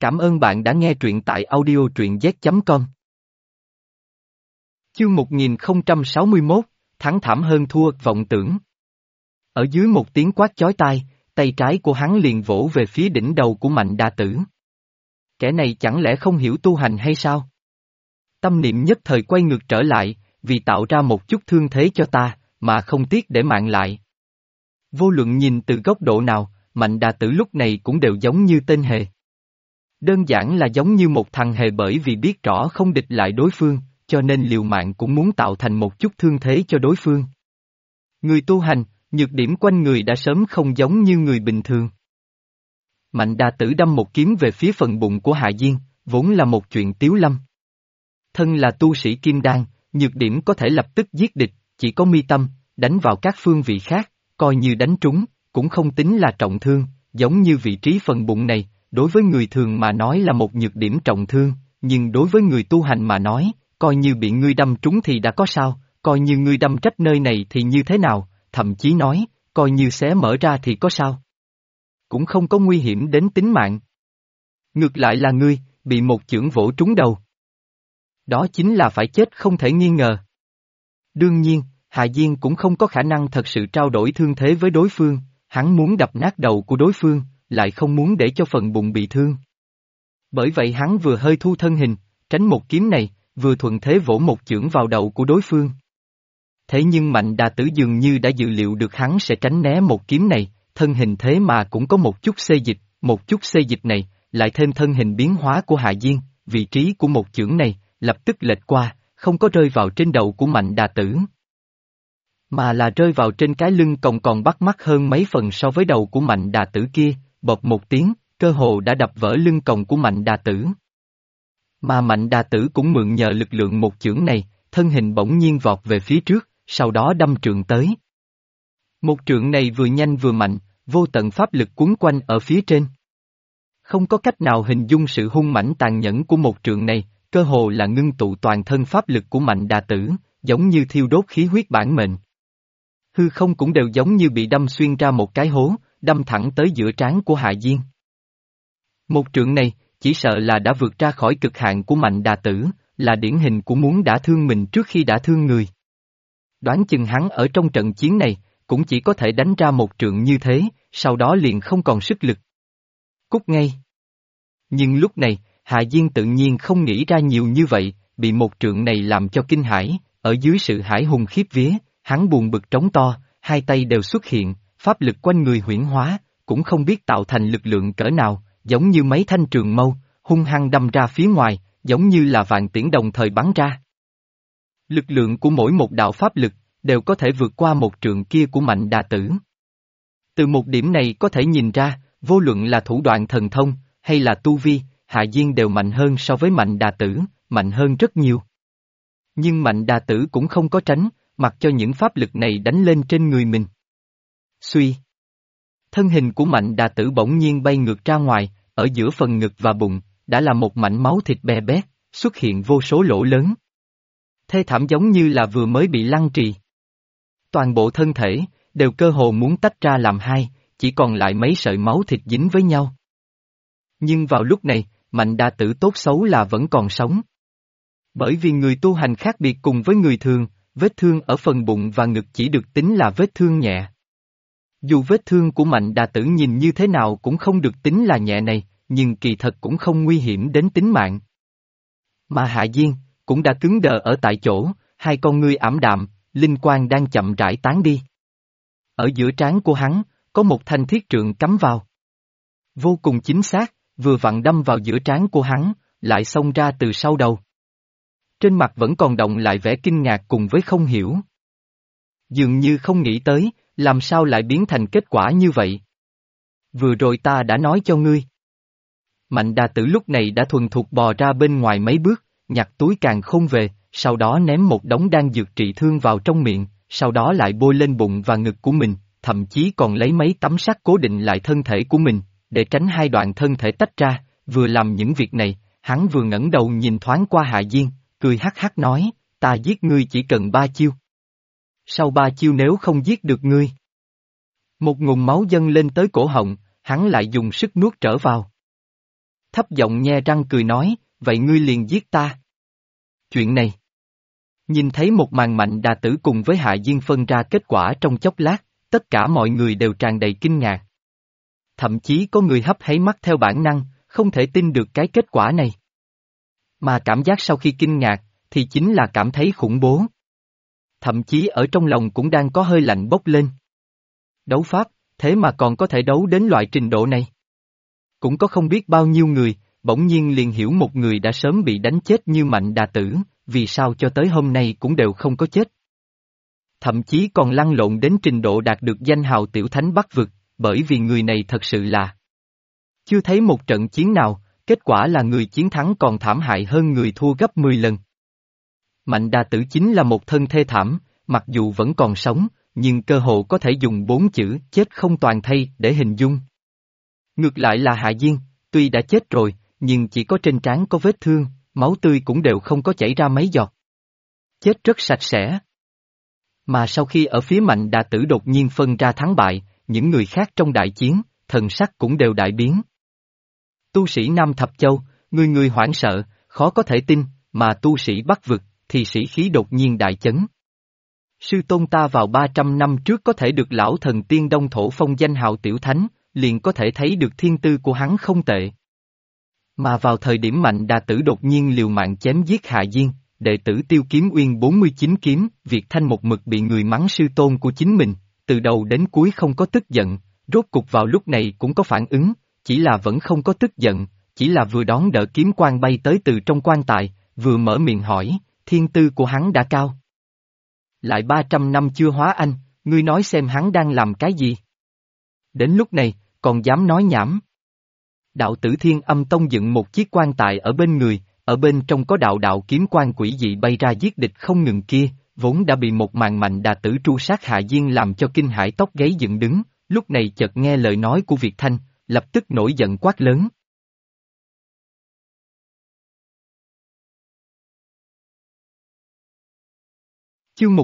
Cảm ơn bạn đã nghe truyện tại audio truyện z.com. Chương 1061, thắng thảm hơn thua vọng tưởng. Ở dưới một tiếng quát chói tai, tay trái của hắn liền vỗ về phía đỉnh đầu của Mạnh Đa Tử. Kẻ này chẳng lẽ không hiểu tu hành hay sao? Tâm niệm nhất thời quay ngược trở lại, vì tạo ra một chút thương thế cho ta, mà không tiếc để mạng lại. Vô luận nhìn từ góc độ nào, Mạnh Đa Tử lúc này cũng đều giống như tên hề. Đơn giản là giống như một thằng hề, bởi vì biết rõ không địch lại đối phương, cho nên liều mạng cũng muốn tạo thành một chút thương thế cho đối phương. Người tu hành, nhược điểm quanh người đã sớm không giống như người bình thường. Mạnh Đa Tử đâm một kiếm về phía phần bụng của Hạ Diên, vốn là một chuyện tiếu lâm. Thân là tu sĩ kim đan, nhược điểm có thể lập tức giết địch, chỉ có mi tâm, đánh vào các phương vị khác, coi như đánh trúng, cũng không tính là trọng thương, giống như vị trí phần bụng này. Đối với người thường mà nói là một nhược điểm trọng thương, nhưng đối với người tu hành mà nói, coi như bị ngươi đâm trúng thì đã có sao, coi như ngươi đâm trách nơi này thì như thế nào, thậm chí nói, coi như xé mở ra thì có sao. Cũng không có nguy hiểm đến tính mạng. Ngược lại là ngươi, bị một chưởng vỗ trúng đầu. Đó chính là phải chết không thể nghi ngờ. Đương nhiên, Hạ Diên cũng không có khả năng thật sự trao đổi thương thế với đối phương, hắn muốn đập nát đầu của đối phương, lại không muốn để cho phần bụng bị thương. Bởi vậy hắn vừa hơi thu thân hình, tránh một kiếm này, vừa thuận thế vỗ một chưởng vào đầu của đối phương. Thế nhưng Mạnh Đa Tử dường như đã dự liệu được hắn sẽ tránh né một kiếm này, thân hình thế mà cũng có một chút xê dịch, một chút xê dịch này, lại thêm thân hình biến hóa của Hạ Diên, vị trí của một chưởng này, lập tức lệch qua, không có rơi vào trên đầu của Mạnh Đa Tử, mà là rơi vào trên cái lưng còn bắt mắt hơn mấy phần so với đầu của Mạnh Đa Tử kia. Bộp một tiếng, cơ hồ đã đập vỡ lưng còng của Mạnh Đa Tử. Mà Mạnh Đa Tử cũng mượn nhờ lực lượng một chưởng này, thân hình bỗng nhiên vọt về phía trước, sau đó đâm trượng tới. Một trượng này vừa nhanh vừa mạnh, vô tận pháp lực cuốn quanh ở phía trên. Không có cách nào hình dung sự hung mãnh tàn nhẫn của một trượng này, cơ hồ là ngưng tụ toàn thân pháp lực của Mạnh Đa Tử, giống như thiêu đốt khí huyết bản mệnh. Hư không cũng đều giống như bị đâm xuyên ra một cái hố, đâm thẳng tới giữa trán của Hạ Diên. Một trượng này, chỉ sợ là đã vượt ra khỏi cực hạn của Mạnh Đa Tử, là điển hình của muốn đả thương mình trước khi đả thương người. Đoán chừng hắn ở trong trận chiến này, cũng chỉ có thể đánh ra một trượng như thế, sau đó liền không còn sức lực. Cút ngay. Nhưng lúc này, Hạ Diên tự nhiên không nghĩ ra nhiều như vậy, bị một trượng này làm cho kinh hãi, ở dưới sự hải hùng khiếp vía, hắn buồn bực trống to, hai tay đều xuất hiện. Pháp lực quanh người huyễn hóa, cũng không biết tạo thành lực lượng cỡ nào, giống như mấy thanh trường mâu, hung hăng đâm ra phía ngoài, giống như là vạn tiễn đồng thời bắn ra. Lực lượng của mỗi một đạo pháp lực, đều có thể vượt qua một trượng kia của Mạnh Đa Tử. Từ một điểm này có thể nhìn ra, vô luận là thủ đoạn thần thông, hay là tu vi, Hạ Diên đều mạnh hơn so với Mạnh Đa Tử, mạnh hơn rất nhiều. Nhưng Mạnh Đa Tử cũng không có tránh, mặc cho những pháp lực này đánh lên trên người mình. Suy. Thân hình của Mạnh Đa Tử bỗng nhiên bay ngược ra ngoài, ở giữa phần ngực và bụng, đã là một mảnh máu thịt bè bét, xuất hiện vô số lỗ lớn. Thê thảm giống như là vừa mới bị lăng trì. Toàn bộ thân thể, đều cơ hồ muốn tách ra làm hai, chỉ còn lại mấy sợi máu thịt dính với nhau. Nhưng vào lúc này, Mạnh Đa Tử tốt xấu là vẫn còn sống. Bởi vì người tu hành khác biệt cùng với người thường, vết thương ở phần bụng và ngực chỉ được tính là vết thương nhẹ. Dù vết thương của Mạnh Đa Tử nhìn như thế nào cũng không được tính là nhẹ này, nhưng kỳ thật cũng không nguy hiểm đến tính mạng. Mà Hạ Diên, cũng đã cứng đờ ở tại chỗ, hai con ngươi ảm đạm, linh quang đang chậm rãi tán đi. Ở giữa trán của hắn, có một thanh thiết trượng cắm vào. Vô cùng chính xác, vừa vặn đâm vào giữa trán của hắn, lại xông ra từ sau đầu. Trên mặt vẫn còn đọng lại vẻ kinh ngạc cùng với không hiểu. Dường như không nghĩ tới, làm sao lại biến thành kết quả như vậy? Vừa rồi ta đã nói cho ngươi. Mạnh Đa Tử lúc này đã thuần thục bò ra bên ngoài mấy bước, nhặt túi càn khôn về, sau đó ném một đống đan dược trị thương vào trong miệng, sau đó lại bôi lên bụng và ngực của mình, thậm chí còn lấy mấy tấm sắt cố định lại thân thể của mình, để tránh hai đoạn thân thể tách ra. Vừa làm những việc này, hắn vừa ngẩng đầu nhìn thoáng qua Hạ Diên, cười hắc hắc nói, ta giết ngươi chỉ cần 3 chiêu. Sau 3 chiêu nếu không giết được ngươi. Một ngụm máu dâng lên tới cổ họng, hắn lại dùng sức nuốt trở vào. thấp giọng nhe răng cười nói, vậy ngươi liền giết ta. Chuyện này. Nhìn thấy một màn Mạnh Đà Tử cùng với Hạ Diên phân ra kết quả trong chốc lát, tất cả mọi người đều tràn đầy kinh ngạc. Thậm chí có người hấp háy mắt theo bản năng, không thể tin được cái kết quả này. Mà cảm giác sau khi kinh ngạc, thì chính là cảm thấy khủng bố. Thậm chí ở trong lòng cũng đang có hơi lạnh bốc lên. Đấu pháp, thế mà còn có thể đấu đến loại trình độ này. Cũng có không biết bao nhiêu người, bỗng nhiên liền hiểu một người đã sớm bị đánh chết như Mạnh Đà Tử, vì sao cho tới hôm nay cũng đều không có chết. Thậm chí còn lăn lộn đến trình độ đạt được danh hào tiểu thánh Bắc vực, bởi vì người này thật sự là chưa thấy một trận chiến nào, kết quả là người chiến thắng còn thảm hại hơn người thua gấp 10 lần. Mạnh Đà Tử chính là một thân thê thảm, mặc dù vẫn còn sống, nhưng cơ hồ có thể dùng 4 chữ chết không toàn thây để hình dung. Ngược lại là Hạ Diên, tuy đã chết rồi, nhưng chỉ có trên trán có vết thương, máu tươi cũng đều không có chảy ra mấy giọt. Chết rất sạch sẽ. Mà sau khi ở phía Mạnh Đà Tử đột nhiên phân ra thắng bại, những người khác trong đại chiến, thần sắc cũng đều đại biến. Tu sĩ Nam Thập Châu, người người hoảng sợ, khó có thể tin, mà tu sĩ Bắc vực, thì sĩ khí đột nhiên đại chấn. Sư tôn ta vào 300 năm trước có thể được lão thần tiên Đông Thổ phong danh hào tiểu thánh, liền có thể thấy được thiên tư của hắn không tệ. Mà vào thời điểm Mạnh Đà Tử đột nhiên liều mạng chém giết Hạ Diên, đệ tử Tiêu Kiếm Uyên 49 kiếm, Việt Thanh một mực bị người mắng sư tôn của chính mình, từ đầu đến cuối không có tức giận, rốt cục vào lúc này cũng có phản ứng, chỉ là vẫn không có tức giận, chỉ là vừa đón đỡ kiếm quang bay tới từ trong quan tài, vừa mở miệng hỏi, thiên tư của hắn đã cao. Lại 300 năm chưa hóa anh, ngươi nói xem hắn đang làm cái gì? Đến lúc này, còn dám nói nhảm. Đạo tử Thiên Âm Tông dựng một chiếc quan tài ở bên người, ở bên trong có đạo đạo kiếm quan quỷ dị bay ra giết địch không ngừng kia, vốn đã bị một màn Mạnh Đà Tử tru sát Hạ Diên làm cho kinh hãi tóc gáy dựng đứng, lúc này chợt nghe lời nói của Việt Thanh, lập tức nổi giận quát lớn. Chương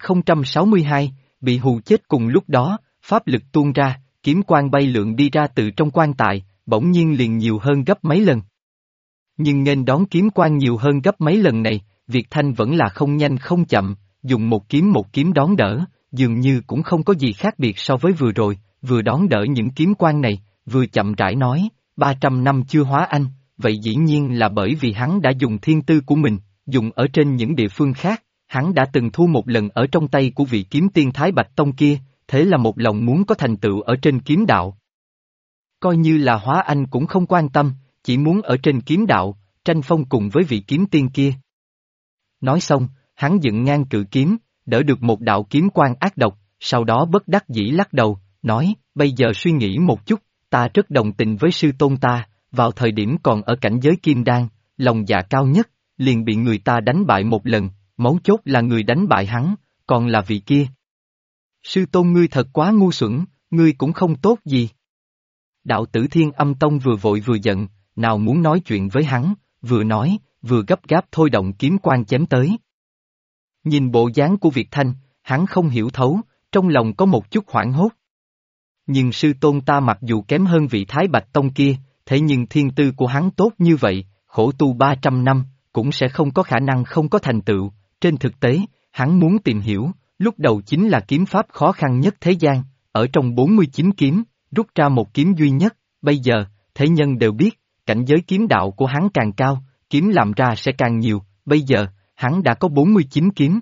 1062, bị hù chết cùng lúc đó, pháp lực tuôn ra, kiếm quang bay lượn đi ra từ trong quan tài, bỗng nhiên liền nhiều hơn gấp mấy lần. Nhưng nghênh đón kiếm quang nhiều hơn gấp mấy lần này, Việt Thanh vẫn là không nhanh không chậm, dùng một kiếm đón đỡ, dường như cũng không có gì khác biệt so với vừa rồi, vừa đón đỡ những kiếm quang này, vừa chậm rãi nói, 300 năm chưa hóa anh, vậy dĩ nhiên là bởi vì hắn đã dùng thiên tư của mình, dùng ở trên những địa phương khác, hắn đã từng thu một lần ở trong tay của vị kiếm tiên Thái Bạch Tông kia, thế là một lòng muốn có thành tựu ở trên kiếm đạo. Coi như là hóa anh cũng không quan tâm, chỉ muốn ở trên kiếm đạo, tranh phong cùng với vị kiếm tiên kia. Nói xong, hắn dựng ngang cự kiếm, đỡ được một đạo kiếm quang ác độc, sau đó bất đắc dĩ lắc đầu, nói, bây giờ suy nghĩ một chút, ta rất đồng tình với sư tôn ta, vào thời điểm còn ở cảnh giới kim đan, lòng dạ cao nhất, liền bị người ta đánh bại một lần, mấu chốt là người đánh bại hắn, còn là vị kia. Sư tôn ngươi thật quá ngu xuẩn, ngươi cũng không tốt gì. Đạo tử Thiên Âm Tông vừa vội vừa giận, nào muốn nói chuyện với hắn, vừa nói, vừa gấp gáp thôi động kiếm quang chém tới. Nhìn bộ dáng của Việt Thanh, hắn không hiểu thấu, trong lòng có một chút hoảng hốt. Nhưng sư tôn ta mặc dù kém hơn vị Thái Bạch Tông kia, thế nhưng thiên tư của hắn tốt như vậy, khổ tu 300 năm, cũng sẽ không có khả năng không có thành tựu. Trên thực tế, hắn muốn tìm hiểu, lúc đầu chính là kiếm pháp khó khăn nhất thế gian, ở trong 49 kiếm, rút ra một kiếm duy nhất, bây giờ, thế nhân đều biết, cảnh giới kiếm đạo của hắn càng cao, kiếm làm ra sẽ càng nhiều, bây giờ, hắn đã có 49 kiếm.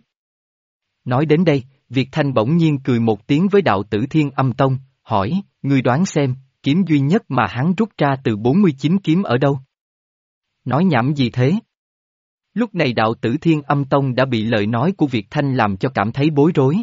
Nói đến đây, Việt Thanh bỗng nhiên cười một tiếng với đạo tử Thiên Âm Tông, hỏi, ngươi đoán xem, kiếm duy nhất mà hắn rút ra từ 49 kiếm ở đâu? Nói nhảm gì thế? Lúc này đạo tử Thiên Âm Tông đã bị lời nói của Việt Thanh làm cho cảm thấy bối rối.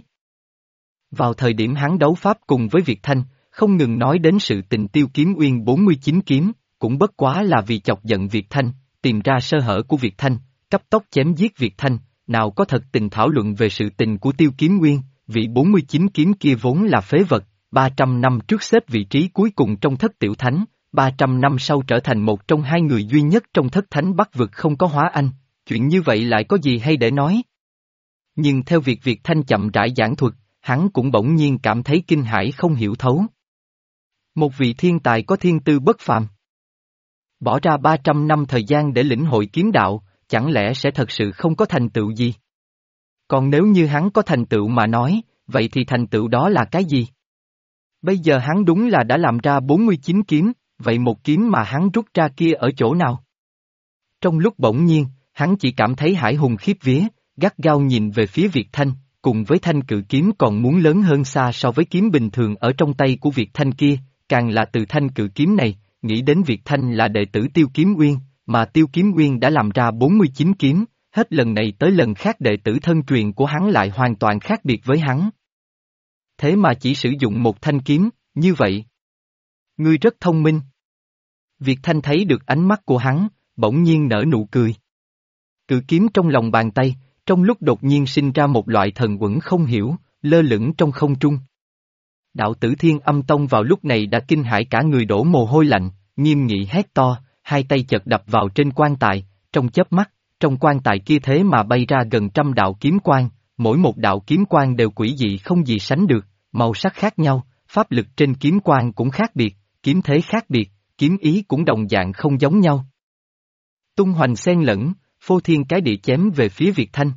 Vào thời điểm hắn đấu pháp cùng với Việt Thanh, không ngừng nói đến sự tình Tiêu Kiếm Uyên 49 kiếm, cũng bất quá là vì chọc giận Việt Thanh, tìm ra sơ hở của Việt Thanh, cấp tốc chém giết Việt Thanh, nào có thật tình thảo luận về sự tình của Tiêu Kiếm Uyên, vị 49 kiếm kia vốn là phế vật, 300 năm trước xếp vị trí cuối cùng trong thất tiểu thánh, 300 năm sau trở thành một trong hai người duy nhất trong thất thánh Bắc vực không có hóa anh, chuyện như vậy lại có gì hay để nói. Nhưng theo việc Việt Thanh chậm rãi giảng thuật, hắn cũng bỗng nhiên cảm thấy kinh hãi không hiểu thấu. Một vị thiên tài có thiên tư bất phàm. Bỏ ra 300 năm thời gian để lĩnh hội kiếm đạo, chẳng lẽ sẽ thật sự không có thành tựu gì? Còn nếu như hắn có thành tựu mà nói, vậy thì thành tựu đó là cái gì? Bây giờ hắn đúng là đã làm ra 49 kiếm, vậy một kiếm mà hắn rút ra kia ở chỗ nào? Trong lúc bỗng nhiên, hắn chỉ cảm thấy hải hùng khiếp vía, gắt gao nhìn về phía Việt Thanh, cùng với thanh cự kiếm còn muốn lớn hơn xa so với kiếm bình thường ở trong tay của Việt Thanh kia, càng là từ thanh cự kiếm này, nghĩ đến Việt Thanh là đệ tử Tiêu Kiếm Uyên, mà Tiêu Kiếm Uyên đã làm ra 49 kiếm, hết lần này tới lần khác đệ tử thân truyền của hắn lại hoàn toàn khác biệt với hắn. Thế mà chỉ sử dụng một thanh kiếm, như vậy. Ngươi rất thông minh. Việt Thanh thấy được ánh mắt của hắn, bỗng nhiên nở nụ cười. Cự kiếm trong lòng bàn tay, trong lúc đột nhiên sinh ra một loại thần uẩn không hiểu, lơ lửng trong không trung. Đạo tử Thiên Âm Tông vào lúc này đã kinh hãi cả người đổ mồ hôi lạnh, nghiêm nghị hét to, hai tay chật đập vào trên quan tài, trong chớp mắt, trong quan tài kia thế mà bay ra gần trăm đạo kiếm quang, mỗi một đạo kiếm quang đều quỷ dị không gì sánh được, màu sắc khác nhau, pháp lực trên kiếm quang cũng khác biệt, kiếm thế khác biệt, kiếm ý cũng đồng dạng không giống nhau. Tung hoành xen lẫn, phô thiên cái địa chém về phía Việt Thanh.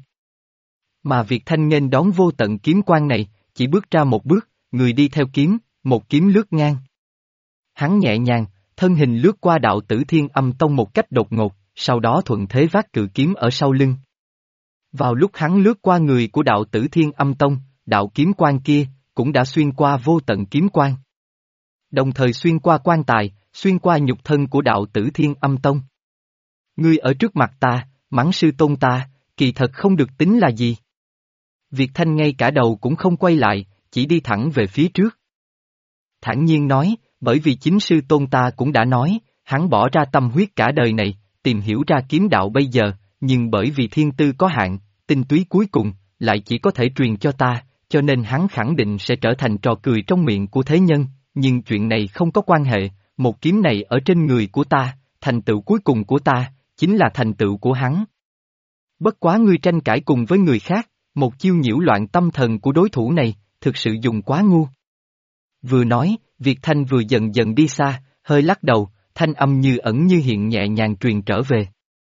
Mà Việt Thanh nghênh đón vô tận kiếm quang này, chỉ bước ra một bước, người đi theo kiếm, một kiếm lướt ngang. Hắn nhẹ nhàng, thân hình lướt qua đạo tử Thiên Âm Tông một cách đột ngột, sau đó thuận thế vác cự kiếm ở sau lưng. Vào lúc hắn lướt qua người của đạo tử Thiên Âm Tông, đạo kiếm quang kia, cũng đã xuyên qua vô tận kiếm quang. Đồng thời xuyên qua quan tài, xuyên qua nhục thân của đạo tử Thiên Âm Tông. Ngươi ở trước mặt ta, mắng sư tôn ta, kỳ thật không được tính là gì. Việt Thanh ngay cả đầu cũng không quay lại, chỉ đi thẳng về phía trước. Thản nhiên nói, bởi vì chính sư tôn ta cũng đã nói, hắn bỏ ra tâm huyết cả đời này, tìm hiểu ra kiếm đạo bây giờ, nhưng bởi vì thiên tư có hạn, tinh túy cuối cùng, lại chỉ có thể truyền cho ta, cho nên hắn khẳng định sẽ trở thành trò cười trong miệng của thế nhân, nhưng chuyện này không có quan hệ, một kiếm này ở trên người của ta, thành tựu cuối cùng của ta, chính là thành tựu của hắn. Bất quá ngươi tranh cãi cùng với người khác, một chiêu nhiễu loạn tâm thần của đối thủ này, thực sự dùng quá ngu. Vừa nói, Việt Thanh vừa dần dần đi xa, hơi lắc đầu, thanh âm như ẩn như hiện nhẹ nhàng truyền trở về.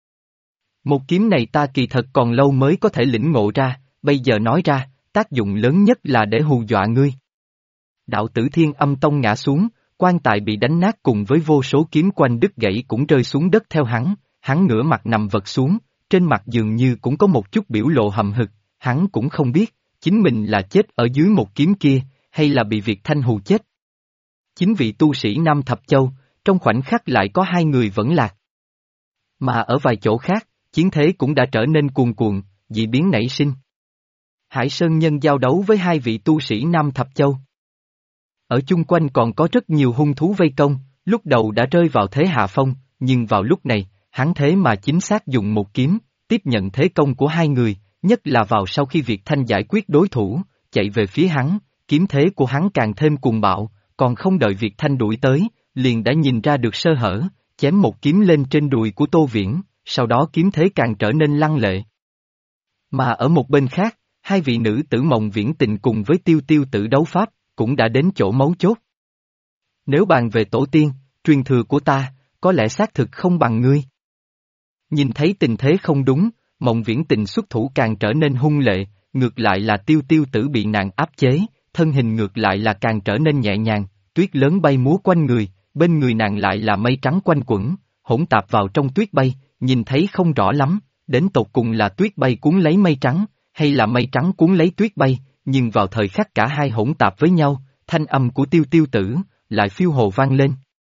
Một kiếm này ta kỳ thật còn lâu mới có thể lĩnh ngộ ra, bây giờ nói ra, tác dụng lớn nhất là để hù dọa ngươi. Đạo tử Thiên Âm Tông ngã xuống, quan tài bị đánh nát cùng với vô số kiếm quanh đứt gãy cũng rơi xuống đất theo hắn ngửa mặt nằm vật xuống, trên mặt dường như cũng có một chút biểu lộ hậm hực, hắn cũng không biết, chính mình là chết ở dưới một kiếm kia, hay là bị Việt Thanh hù chết. Chính vị tu sĩ Nam Thập Châu, trong khoảnh khắc lại có hai người vẫn lạc. Mà ở vài chỗ khác, chiến thế cũng đã trở nên cuồn cuộn, dị biến nảy sinh. Hải Sơn Nhân giao đấu với hai vị tu sĩ Nam Thập Châu. Ở chung quanh còn có rất nhiều hung thú vây công, lúc đầu đã rơi vào thế hạ phong, nhưng vào lúc này, hắn thế mà chính xác dùng một kiếm, tiếp nhận thế công của hai người, nhất là vào sau khi Việt Thanh giải quyết đối thủ, chạy về phía hắn, kiếm thế của hắn càng thêm cuồng bạo, còn không đợi Việt Thanh đuổi tới, liền đã nhìn ra được sơ hở, chém một kiếm lên trên đùi của Tô Viễn, sau đó kiếm thế càng trở nên lăng lệ. Mà ở một bên khác, hai vị nữ tử Mộng Viễn Tình cùng với Tiêu Tiêu Tử đấu pháp, cũng đã đến chỗ mấu chốt. Nếu bàn về tổ tiên, truyền thừa của ta, có lẽ xác thực không bằng ngươi. Nhìn thấy tình thế không đúng, Mộng Viễn Tình xuất thủ càng trở nên hung lệ, ngược lại là Tiêu Tiêu Tử bị nàng áp chế, thân hình ngược lại là càng trở nên nhẹ nhàng, tuyết lớn bay múa quanh người, bên người nàng lại là mây trắng quanh quẩn, hỗn tạp vào trong tuyết bay, nhìn thấy không rõ lắm, đến tột cùng là tuyết bay cuốn lấy mây trắng, hay là mây trắng cuốn lấy tuyết bay, nhưng vào thời khắc cả hai hỗn tạp với nhau, thanh âm của Tiêu Tiêu Tử lại phiêu hồ vang lên.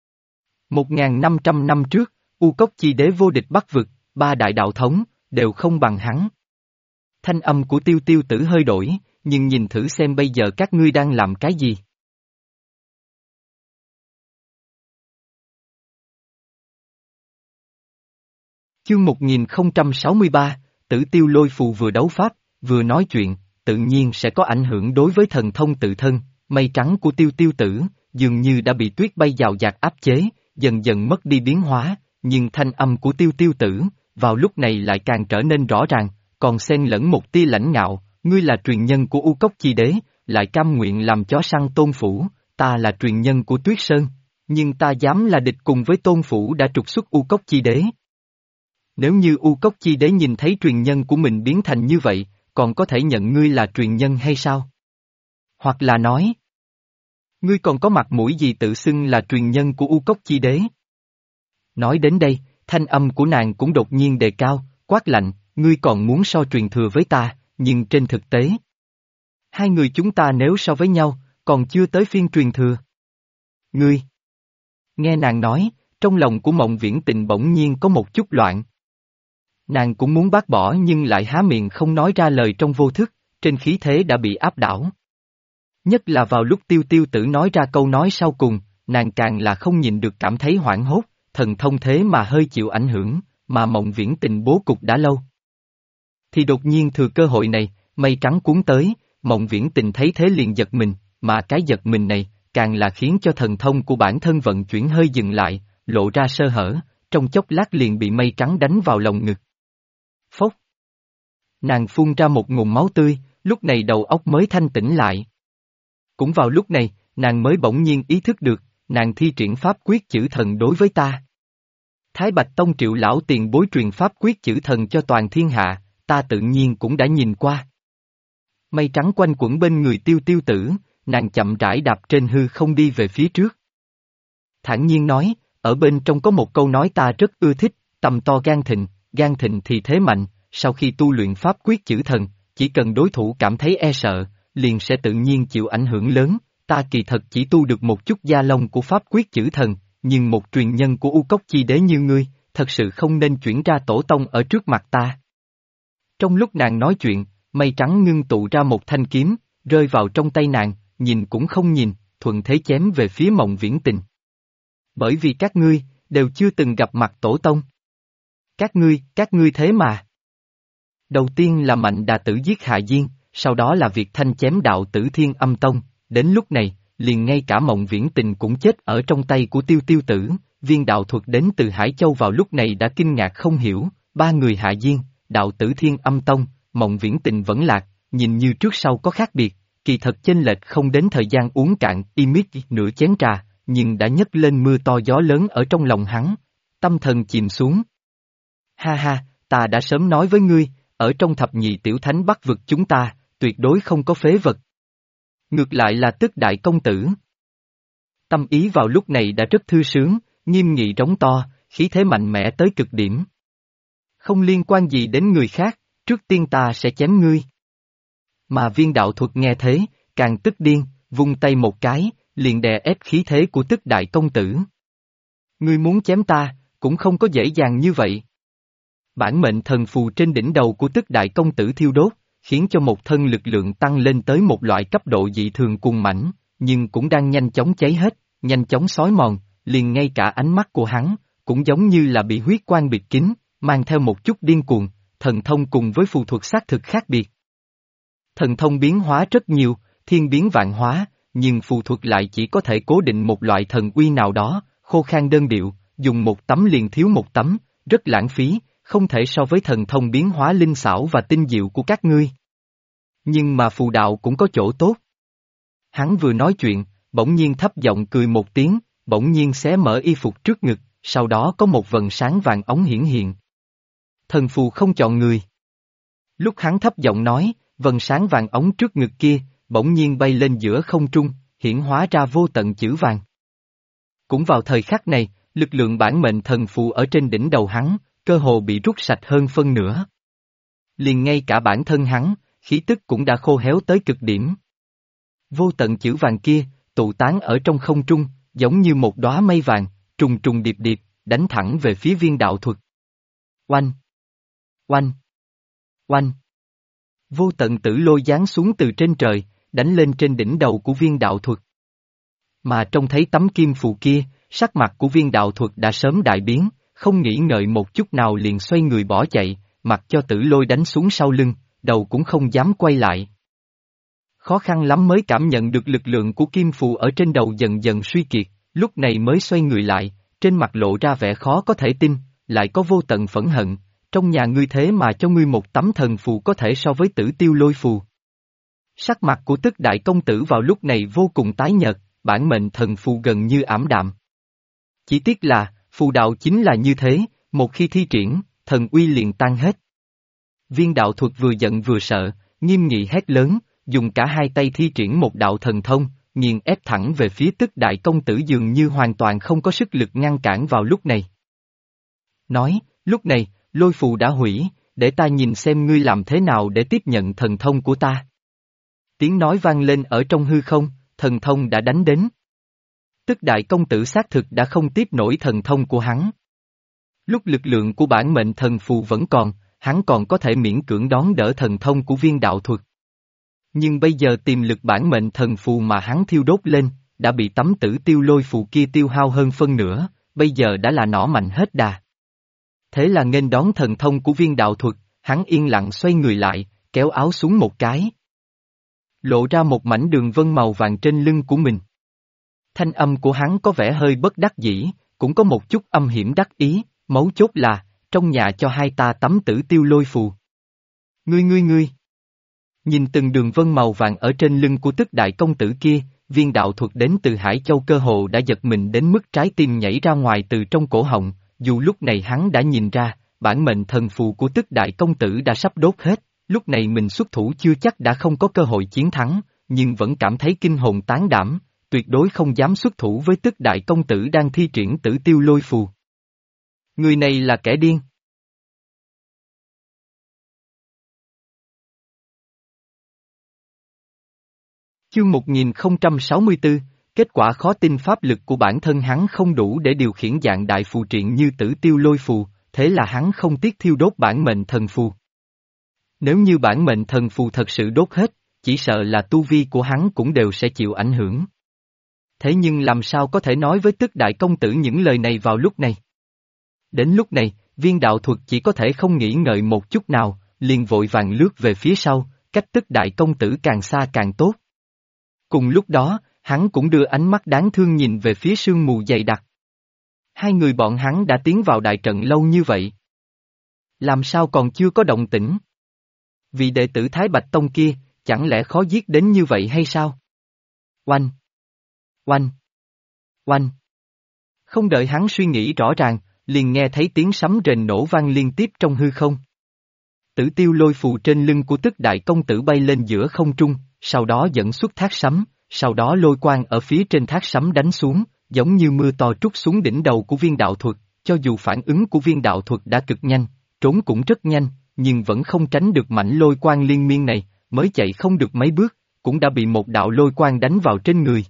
1.500 năm trước, U Cốc Chi Đế vô địch Bắc vực, ba đại đạo thống, đều không bằng hắn. Thanh âm của Tiêu Tiêu Tử hơi đổi, nhưng nhìn thử xem bây giờ các ngươi đang làm cái gì. Chương 1063, Tử Tiêu Lôi Phù vừa đấu pháp, vừa nói chuyện, tự nhiên sẽ có ảnh hưởng đối với thần thông tự thân, mây trắng của Tiêu Tiêu Tử, dường như đã bị tuyết bay dào dạt áp chế, dần dần mất đi biến hóa, nhưng thanh âm của Tiêu Tiêu Tử, vào lúc này lại càng trở nên rõ ràng, còn xen lẫn một tia lãnh ngạo, ngươi là truyền nhân của U Cốc Chi Đế, lại cam nguyện làm chó săn Tôn Phủ, ta là truyền nhân của Tuyết Sơn. nhưng ta dám là địch cùng với tôn phủ đã trục xuất U Cốc Chi Đế. Nếu như U Cốc Chi Đế nhìn thấy truyền nhân của mình biến thành như vậy, còn có thể nhận ngươi là truyền nhân hay sao? Hoặc là nói, ngươi còn có mặt mũi gì tự xưng là truyền nhân của U Cốc Chi Đế? Nói đến đây, thanh âm của nàng cũng đột nhiên đề cao, quát lạnh, ngươi còn muốn so truyền thừa với ta, nhưng trên thực tế, hai người chúng ta nếu so với nhau, còn chưa tới phiên truyền thừa. Ngươi! Nghe nàng nói, trong lòng của Mộng Viễn Tình bỗng nhiên có một chút loạn. Nàng cũng muốn bác bỏ nhưng lại há miệng không nói ra lời trong vô thức, trên khí thế đã bị áp đảo. Nhất là vào lúc Tiêu Tiêu Tử nói ra câu nói sau cùng, nàng càng là không nhìn được cảm thấy hoảng hốt, thần thông thế mà hơi chịu ảnh hưởng, mà Mộng Viễn Tình bố cục đã lâu. Thì đột nhiên thừa cơ hội này, mây trắng cuốn tới, Mộng Viễn Tình thấy thế liền giật mình, mà cái giật mình này, càng là khiến cho thần thông của bản thân vận chuyển hơi dừng lại, lộ ra sơ hở, trong chốc lát liền bị mây trắng đánh vào lồng ngực. Phốc! Nàng phun ra một ngụm máu tươi, lúc này đầu óc mới thanh tỉnh lại. Cũng vào lúc này, nàng mới bỗng nhiên ý thức được, nàng thi triển pháp quyết chữ thần đối với ta. Thái Bạch Tông Triệu lão tiền bối truyền pháp quyết chữ thần cho toàn thiên hạ, ta tự nhiên cũng đã nhìn qua. Mây trắng quanh quẩn bên người Tiêu Tiêu Tử, nàng chậm rãi đạp trên hư không đi về phía trước. Thản nhiên nói, ở bên trong có một câu nói ta rất ưa thích, tầm to gan thịnh thì thế mạnh, sau khi tu luyện pháp quyết chữ thần, chỉ cần đối thủ cảm thấy e sợ, liền sẽ tự nhiên chịu ảnh hưởng lớn, ta kỳ thật chỉ tu được một chút gia lông của pháp quyết chữ thần, nhưng một truyền nhân của U Cốc Chi Đế như ngươi, thật sự không nên chuyển ra tổ tông ở trước mặt ta. Trong lúc nàng nói chuyện, mây trắng ngưng tụ ra một thanh kiếm, rơi vào trong tay nàng, nhìn cũng không nhìn, thuận thế chém về phía Mộng Viễn Tình. Bởi vì các ngươi, đều chưa từng gặp mặt tổ tông. Các ngươi thế mà. Đầu tiên là Mạnh Đà Tử giết Hạ Diên, sau đó là việc thanh chém đạo tử Thiên Âm Tông, đến lúc này, liền ngay cả Mộng Viễn Tình cũng chết ở trong tay của Tiêu Tiêu Tử, viên đạo thuật đến từ Hải Châu vào lúc này đã kinh ngạc không hiểu, ba người Hạ Diên, đạo tử Thiên Âm Tông, Mộng Viễn Tình vẫn lạc, nhìn như trước sau có khác biệt, kỳ thật chênh lệch không đến thời gian uống cạn, imít nửa chén trà, nhưng đã nhấc lên mưa to gió lớn ở trong lòng hắn, tâm thần chìm xuống. Ha ha, ta đã sớm nói với ngươi, ở trong thập nhị tiểu thánh bắc vực chúng ta, tuyệt đối không có phế vật. Ngược lại là Tức đại công tử. Tâm ý vào lúc này đã rất thư sướng, nghiêm nghị rống to, khí thế mạnh mẽ tới cực điểm. Không liên quan gì đến người khác, trước tiên ta sẽ chém ngươi. Mà viên đạo thuật nghe thế, càng tức điên, vung tay một cái, liền đè ép khí thế của Tức đại công tử. Ngươi muốn chém ta, cũng không có dễ dàng như vậy. Bản mệnh thần phù trên đỉnh đầu của Tức đại công tử thiêu đốt, khiến cho một thân lực lượng tăng lên tới một loại cấp độ dị thường cuồng mãnh, nhưng cũng đang nhanh chóng cháy hết, nhanh chóng xói mòn, liền ngay cả ánh mắt của hắn, cũng giống như là bị huyết quang bịt kín, mang theo một chút điên cuồng, thần thông cùng với phù thuật xác thực khác biệt. Thần thông biến hóa rất nhiều, thiên biến vạn hóa, nhưng phù thuật lại chỉ có thể cố định một loại thần uy nào đó, khô khan đơn điệu, dùng một tấm liền thiếu một tấm, rất lãng phí, không thể so với thần thông biến hóa linh xảo và tinh diệu của các ngươi. Nhưng mà phù đạo cũng có chỗ tốt. Hắn vừa nói chuyện, bỗng nhiên thấp giọng cười một tiếng, bỗng nhiên xé mở y phục trước ngực, sau đó có một vầng sáng vàng óng hiển hiện. Thần phù không chọn người. Lúc hắn thấp giọng nói, vầng sáng vàng óng trước ngực kia, bỗng nhiên bay lên giữa không trung, hiển hóa ra vô tận chữ vàng. Cũng vào thời khắc này, lực lượng bản mệnh thần phù ở trên đỉnh đầu hắn, cơ hồ bị rút sạch hơn phân nửa. Liền ngay cả bản thân hắn, khí tức cũng đã khô héo tới cực điểm. Vô tận chữ vàng kia, tụ tán ở trong không trung, giống như một đóa mây vàng, trùng trùng điệp điệp, đánh thẳng về phía viên đạo thuật. Oanh! Oanh! Oanh! Vô tận tử lôi giáng xuống từ trên trời, đánh lên trên đỉnh đầu của viên đạo thuật. Mà trông thấy tấm kim phù kia, sắc mặt của viên đạo thuật đã sớm đại biến, không nghĩ ngợi một chút nào liền xoay người bỏ chạy, mặc cho tử lôi đánh xuống sau lưng, đầu cũng không dám quay lại. Khó khăn lắm mới cảm nhận được lực lượng của kim phù ở trên đầu dần dần suy kiệt, lúc này mới xoay người lại, trên mặt lộ ra vẻ khó có thể tin, lại có vô tận phẫn hận, trong nhà ngươi thế mà cho ngươi một tấm thần phù có thể so với Tử Tiêu Lôi phù. Sắc mặt của Tức đại công tử vào lúc này vô cùng tái nhợt, bản mệnh thần phù gần như ảm đạm. Chỉ tiếc là, phù đạo chính là như thế, một khi thi triển, thần uy liền tan hết. Viên đạo thuật vừa giận vừa sợ, nghiêm nghị hét lớn, dùng cả hai tay thi triển một đạo thần thông, nghiền ép thẳng về phía Tức Đại Công Tử dường như hoàn toàn không có sức lực ngăn cản vào lúc này. Nói, lúc này, lôi phù đã hủy, để ta nhìn xem ngươi làm thế nào để tiếp nhận thần thông của ta. Tiếng nói vang lên ở trong hư không, thần thông đã đánh đến. Tức Đại Công Tử xác thực đã không tiếp nổi thần thông của hắn. Lúc lực lượng của bản mệnh thần phù vẫn còn, hắn còn có thể miễn cưỡng đón đỡ thần thông của viên đạo thuật. Nhưng bây giờ tiềm lực bản mệnh thần phù mà hắn thiêu đốt lên, đã bị tấm tử tiêu lôi phù kia tiêu hao hơn phân nửa, bây giờ đã là nỏ mạnh hết đà. Thế là nghênh đón thần thông của viên đạo thuật, hắn yên lặng xoay người lại, kéo áo xuống một cái. Lộ ra một mảnh đường vân màu vàng trên lưng của mình. Thanh âm của hắn có vẻ hơi bất đắc dĩ, cũng có một chút âm hiểm đắc ý, mấu chốt là, trong nhà cho hai ta tấm tử tiêu lôi phù. Ngươi. Nhìn từng đường vân màu vàng ở trên lưng của Tức Đại Công Tử kia, viên đạo thuật đến từ Hải Châu cơ hồ đã giật mình đến mức trái tim nhảy ra ngoài từ trong cổ họng, dù lúc này hắn đã nhìn ra, bản mệnh thần phù của Tức Đại Công Tử đã sắp đốt hết, lúc này mình xuất thủ chưa chắc đã không có cơ hội chiến thắng, nhưng vẫn cảm thấy kinh hồn tán đảm, tuyệt đối không dám xuất thủ với Tức Đại Công Tử đang thi triển tử tiêu lôi phù. Người này là kẻ điên. Chương 1064, kết quả khó tin pháp lực của bản thân hắn không đủ để điều khiển dạng đại phù triện như tử tiêu lôi phù, thế là hắn không tiếc thiêu đốt bản mệnh thần phù. Nếu như bản mệnh thần phù thật sự đốt hết, chỉ sợ là tu vi của hắn cũng đều sẽ chịu ảnh hưởng. Thế nhưng làm sao có thể nói với Tức Đại Công Tử những lời này vào lúc này? Đến lúc này, viên đạo thuật chỉ có thể không nghĩ ngợi một chút nào, liền vội vàng lướt về phía sau, cách Tức Đại Công Tử càng xa càng tốt. Cùng lúc đó, hắn cũng đưa ánh mắt đáng thương nhìn về phía sương mù dày đặc. Hai người bọn hắn đã tiến vào đại trận lâu như vậy. Làm sao còn chưa có động tĩnh? Vì đệ tử Thái Bạch Tông kia, chẳng lẽ khó giết đến như vậy hay sao? Oanh! Oanh! Oanh! Không đợi hắn suy nghĩ rõ ràng, liền nghe thấy tiếng sấm rền nổ vang liên tiếp trong hư không. Tử tiêu lôi phù trên lưng của Tức Đại Công Tử bay lên giữa không trung, sau đó dẫn xuất thác sấm, sau đó lôi quang ở phía trên thác sấm đánh xuống, giống như mưa to trút xuống đỉnh đầu của viên đạo thuật, cho dù phản ứng của viên đạo thuật đã cực nhanh, trốn cũng rất nhanh, nhưng vẫn không tránh được mảnh lôi quang liên miên này, mới chạy không được mấy bước, cũng đã bị một đạo lôi quang đánh vào trên người.